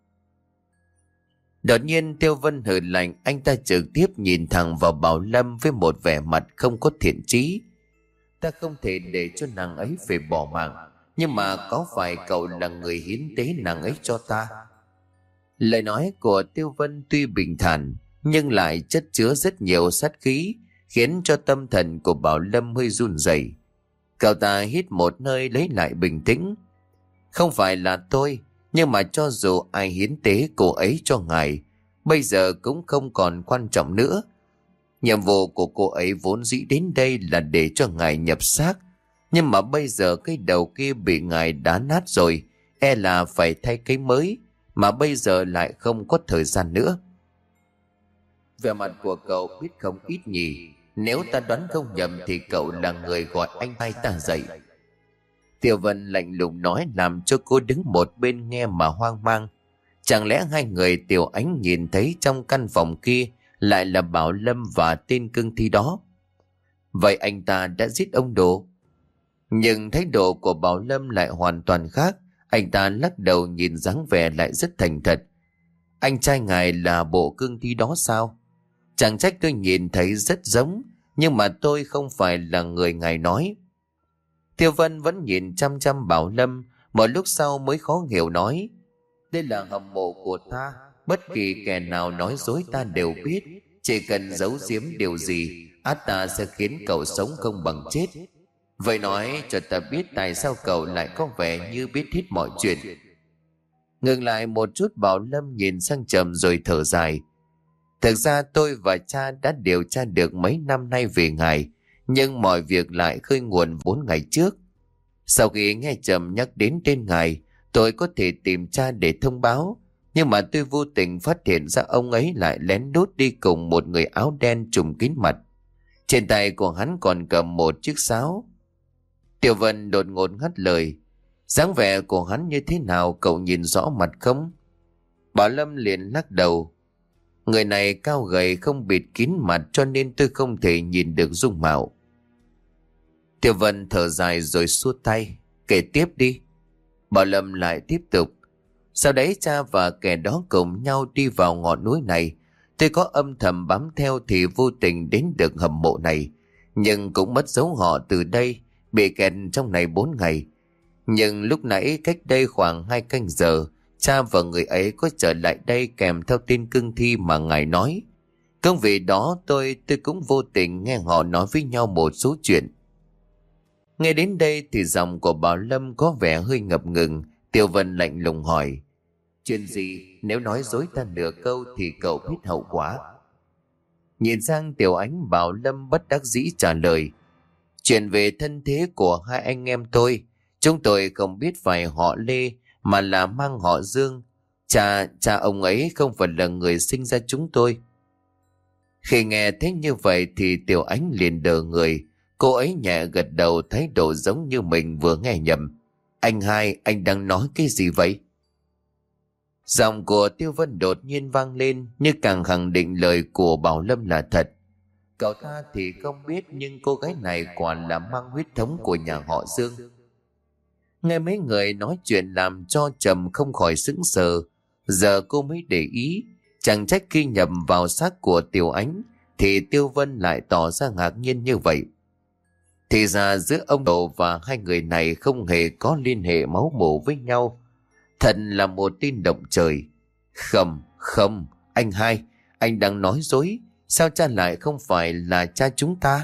Đột nhiên Tiêu Vân hừ lạnh, anh ta trực tiếp nhìn thẳng vào Bảo Lâm với một vẻ mặt không có thiện chí. Ta không thể để cho nàng ấy phải bỏ mạng, nhưng mà có phải cậu là người hiến tế nàng ấy cho ta? Lời nói của Tiêu Vân tuy bình thản nhưng lại chất chứa rất nhiều sát khí, khiến cho tâm thần của Bảo Lâm hơi run rẩy. Cậu ta hít một hơi lấy lại bình tĩnh. Không phải là tôi, nhưng mà cho dù ai hiến tế cô ấy cho ngài, bây giờ cũng không còn quan trọng nữa. Nhiệm vụ của cô ấy vốn dĩ đến đây là để cho ngài nhập xác, nhưng mà bây giờ cái đầu kia bị ngài đá nát rồi, e là phải thay cái mới, mà bây giờ lại không có thời gian nữa. Vẻ mặt của cậu biết không ít nhỉ. Nếu ta đoán không nhầm thì cậu là người gọi anh hai ta dậy. Tiêu Vân lạnh lùng nói, làm cho cô đứng một bên nghe mà hoang mang. Chẳng lẽ hai người Tiểu Ánh nhìn thấy trong căn phòng kia lại là Bảo Lâm và tên cương thi đó? Vậy anh ta đã giết ông Đồ? Nhưng thái độ của Bảo Lâm lại hoàn toàn khác. Anh ta lắc đầu, nhìn dáng vẻ lại rất thành thật. Anh trai ngài là bộ cương thi đó sao? Chẳng trách tôi nhìn thấy rất giống, nhưng mà tôi không phải là người ngài nói. Tiêu Vân vẫn nhìn chăm chăm Bảo Lâm, một lúc sau mới khó hiểu nói. Đây là hầm mộ của ta, bất kỳ kẻ nào nói dối ta đều biết. Chỉ cần giấu giếm điều gì, át ta sẽ khiến cậu sống không bằng chết. Vậy nói cho ta biết tại sao cậu lại có vẻ như biết hết mọi chuyện. Ngừng lại một chút, Bảo Lâm nhìn sang Trầm rồi thở dài. Thực ra tôi và cha đã điều tra được mấy năm nay về ngài, nhưng mọi việc lại khơi nguồn bốn ngày trước. Sau khi nghe Trầm nhắc đến tên ngài, tôi có thể tìm cha để thông báo, nhưng mà tôi vô tình phát hiện ra ông ấy lại lén lút đi cùng một người áo đen trùm kín mặt. Trên tay của hắn còn cầm một chiếc sáo. Tiểu Vân đột ngột ngắt lời. Dáng vẻ của hắn như thế nào, cậu nhìn rõ mặt không? Bảo Lâm liền lắc đầu. Người này cao gầy, không bịt kín mặt, cho nên tôi không thể nhìn được dung mạo. Tiểu Vân thở dài rồi xua tay. Kể tiếp đi. Bảo Lâm lại tiếp tục. Sau đấy cha và kẻ đó cùng nhau đi vào ngọn núi này. Tôi có âm thầm bám theo thì vô tình đến được hầm mộ này, nhưng cũng mất dấu họ từ đây, bị kẹt trong này bốn ngày. Nhưng lúc nãy cách đây khoảng hai canh giờ, cha và người ấy có trở lại đây kèm theo tên cương thi mà ngài nói. Công vì đó tôi tôi cũng vô tình nghe họ nói với nhau một số chuyện. Nghe đến đây thì giọng của Bảo Lâm có vẻ hơi ngập ngừng. Tiểu Vân lạnh lùng hỏi. Chuyện gì? Nếu nói dối ta nửa câu thì cậu biết hậu quả. Nhìn sang Tiểu Ánh, Bảo Lâm bất đắc dĩ trả lời. Chuyện về thân thế của hai anh em tôi, chúng tôi không biết phải họ Lê mà là mang họ Dương. Cha, cha ông ấy không phải là người sinh ra chúng tôi. Khi nghe thấy như vậy thì Tiểu Ánh liền đờ người. Cô ấy nhẹ gật đầu, thái độ giống như mình vừa nghe nhầm. Anh hai, anh đang nói cái gì vậy? Giọng của Tiêu Vân đột nhiên vang lên, như càng khẳng định lời của Bảo Lâm là thật. Cậu ta thì không biết, nhưng cô gái này quả là mang huyết thống của nhà họ Dương. Nghe mấy người nói chuyện làm cho Trầm không khỏi sững sờ. Giờ cô mới để ý, chẳng trách khi nhầm vào xác của Tiểu Ánh thì Tiêu Vân lại tỏ ra ngạc nhiên như vậy. Thì ra giữa ông Độ và hai người này không hề có liên hệ máu mủ với nhau. Thật là một tin động trời. Không, không, anh hai, anh đang nói dối. Sao cha lại không phải là cha chúng ta?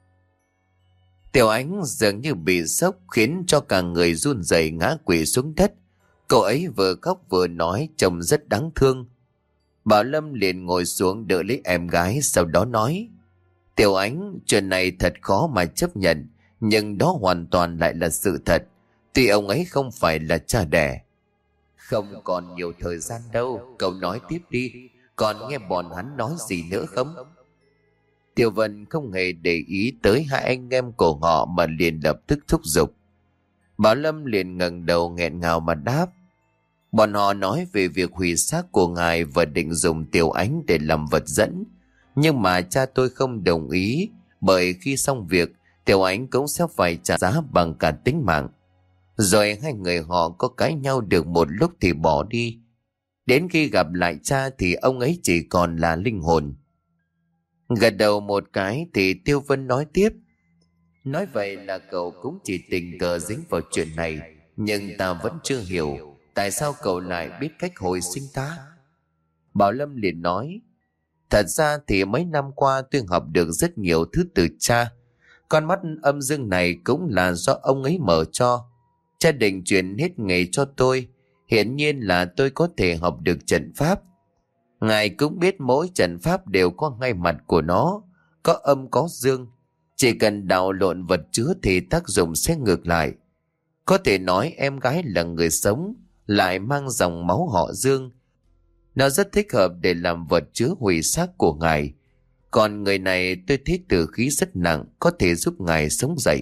Tiểu Ánh dường như bị sốc khiến cho cả người run rẩy ngã quỵ xuống đất. Cậu ấy vừa khóc vừa nói, trông rất đáng thương. Bảo Lâm liền ngồi xuống đỡ lấy em gái, sau đó nói. Tiểu Ánh, chuyện này thật khó mà chấp nhận, nhưng đó hoàn toàn lại là sự thật. Tuy ông ấy không phải là cha đẻ. Không còn nhiều thời gian đâu, cậu nói tiếp đi. Còn nghe bọn hắn nói gì nữa không? Tiểu Vân không hề để ý tới hai anh em của họ mà liền lập tức thúc giục. Bảo Lâm liền ngẩng đầu nghẹn ngào mà đáp. Bọn họ nói về việc hủy xác của ngài và định dùng Tiểu Ánh để làm vật dẫn. Nhưng mà cha tôi không đồng ý, bởi khi xong việc, Tiểu Ánh cũng sẽ phải trả giá bằng cả tính mạng. Rồi hai người họ có cãi nhau được một lúc thì bỏ đi. Đến khi gặp lại cha thì ông ấy chỉ còn là linh hồn. Gật đầu một cái thì Tiêu Vân nói tiếp. Nói vậy là cậu cũng chỉ tình cờ dính vào chuyện này, nhưng ta vẫn chưa hiểu tại sao cậu lại biết cách hồi sinh ta. Bảo Lâm liền nói. Thật ra thì mấy năm qua tôi học được rất nhiều thứ từ cha. Con mắt âm dương này cũng là do ông ấy mở cho. Cha định truyền hết nghề cho tôi. Hiển nhiên là tôi có thể học được trận pháp. Ngài cũng biết mỗi trận pháp đều có ngay mặt của nó, có âm có dương. Chỉ cần đảo lộn vật chứa thì tác dụng sẽ ngược lại. Có thể nói em gái là người sống, lại mang dòng máu họ Dương. Nó rất thích hợp để làm vật chứa hủy xác của ngài. Còn người này tôi thấy tử khí rất nặng, có thể giúp ngài sống dậy.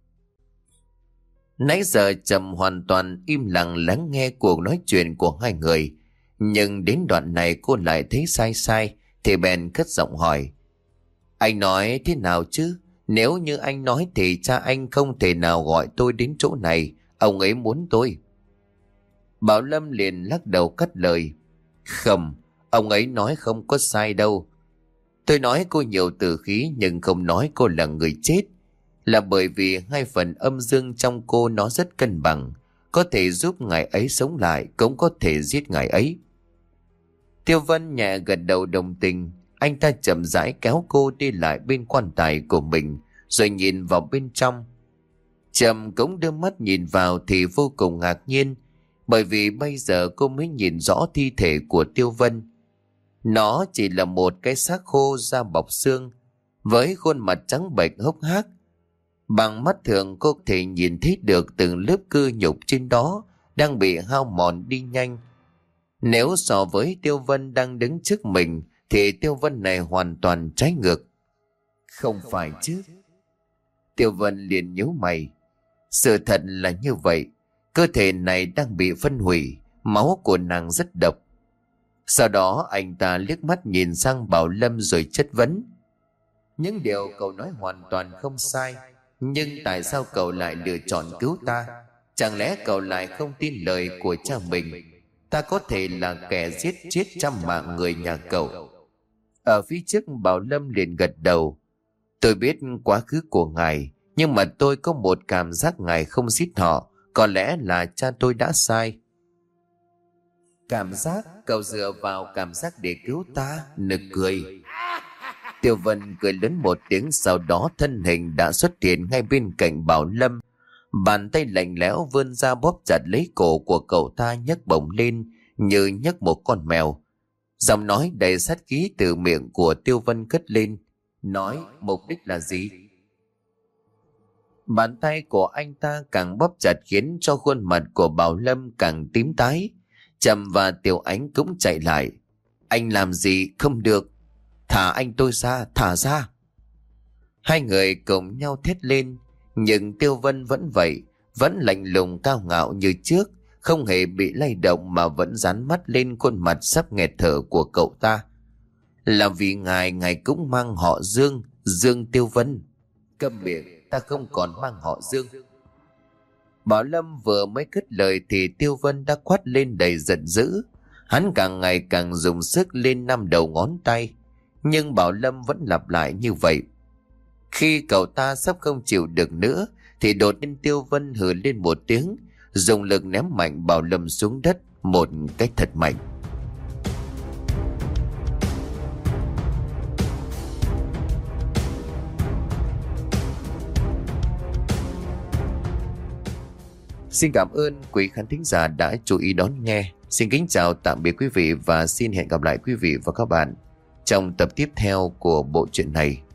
Nãy giờ Trầm hoàn toàn im lặng lắng nghe cuộc nói chuyện của hai người. Nhưng đến đoạn này cô lại thấy sai sai, thì bèn cất giọng hỏi. Anh nói thế nào chứ? Nếu như anh nói thì cha anh không thể nào gọi tôi đến chỗ này. Ông ấy muốn tôi. Bảo Lâm liền lắc đầu cắt lời. Không, ông ấy nói không có sai đâu. Tôi nói cô nhiều tử khí nhưng không nói cô là người chết. Là bởi vì hai phần âm dương trong cô nó rất cân bằng. Có thể giúp ngài ấy sống lại, cũng có thể giết ngài ấy. Tiêu Vân nhẹ gật đầu đồng tình. Anh ta chậm rãi kéo cô đi lại bên quan tài của mình, rồi nhìn vào bên trong. Trầm cũng đưa mắt nhìn vào thì vô cùng ngạc nhiên. bởi vì bây giờ cô mới nhìn rõ thi thể của Tiêu Vân. Nó chỉ là một cái xác khô da bọc xương, với khuôn mặt trắng bệch hốc hác. Bằng mắt thường cô có thể nhìn thấy được từng lớp cơ nhục trên đó đang bị hao mòn đi nhanh. Nếu so với Tiêu Vân đang đứng trước mình thì Tiêu Vân này hoàn toàn trái ngược. Không phải chứ? Tiêu Vân liền nhíu mày. Sự thật là như vậy, cơ thể này đang bị phân hủy, máu của nàng rất độc. Sau đó anh ta liếc mắt nhìn sang Bảo Lâm rồi chất vấn. Những điều cậu nói hoàn toàn không sai, nhưng tại sao cậu lại lựa chọn cứu ta? Chẳng lẽ cậu lại không tin lời của cha mình? Ta có thể là kẻ giết chết trăm mạng người nhà cậu. Ở phía trước Bảo Lâm liền gật đầu. Tôi biết quá khứ của ngài, nhưng mà tôi có một cảm giác ngài không giết họ. Có lẽ là cha tôi đã sai. Cảm giác? Cậu dựa vào cảm giác để cứu ta? Nực cười. Tiêu Vân cười lớn một tiếng, sau đó thân hình đã xuất hiện ngay bên cạnh Bảo Lâm. Bàn tay lạnh lẽo vươn ra bóp chặt lấy cổ của cậu ta, nhấc bổng lên như nhấc một con mèo. Giọng nói đầy sát khí từ miệng của Tiêu Vân cất lên. Nói mục đích là gì? Bàn tay của anh ta càng bóp chặt khiến cho khuôn mặt của Bảo Lâm càng tím tái. Trầm và Tiểu Ánh cũng chạy lại. Anh làm gì? Không được. Thả anh tôi ra, thả ra. Hai người cùng nhau thét lên, nhưng Tiêu Vân vẫn vậy, vẫn lạnh lùng cao ngạo như trước, không hề bị lay động mà vẫn dán mắt lên khuôn mặt sắp nghẹt thở của cậu ta. Là vì ngài, ngài cũng mang họ Dương, Dương Tiêu Vân. Câm miệng, ta không còn mang họ Dương. Bảo Lâm vừa mới cất lời thì Tiêu Vân đã quát lên đầy giận dữ. Hắn càng ngày càng dùng sức lên năm đầu ngón tay, nhưng Bảo Lâm vẫn lặp lại như vậy. Khi cậu ta sắp không chịu được nữa thì đột nhiên Tiêu Vân hừ lên một tiếng, dùng lực ném mạnh Bảo Lâm xuống đất một cách thật mạnh. Xin cảm ơn quý khán thính giả đã chú ý đón nghe. Xin kính chào tạm biệt quý vị và xin hẹn gặp lại quý vị và các bạn trong tập tiếp theo của bộ truyện này.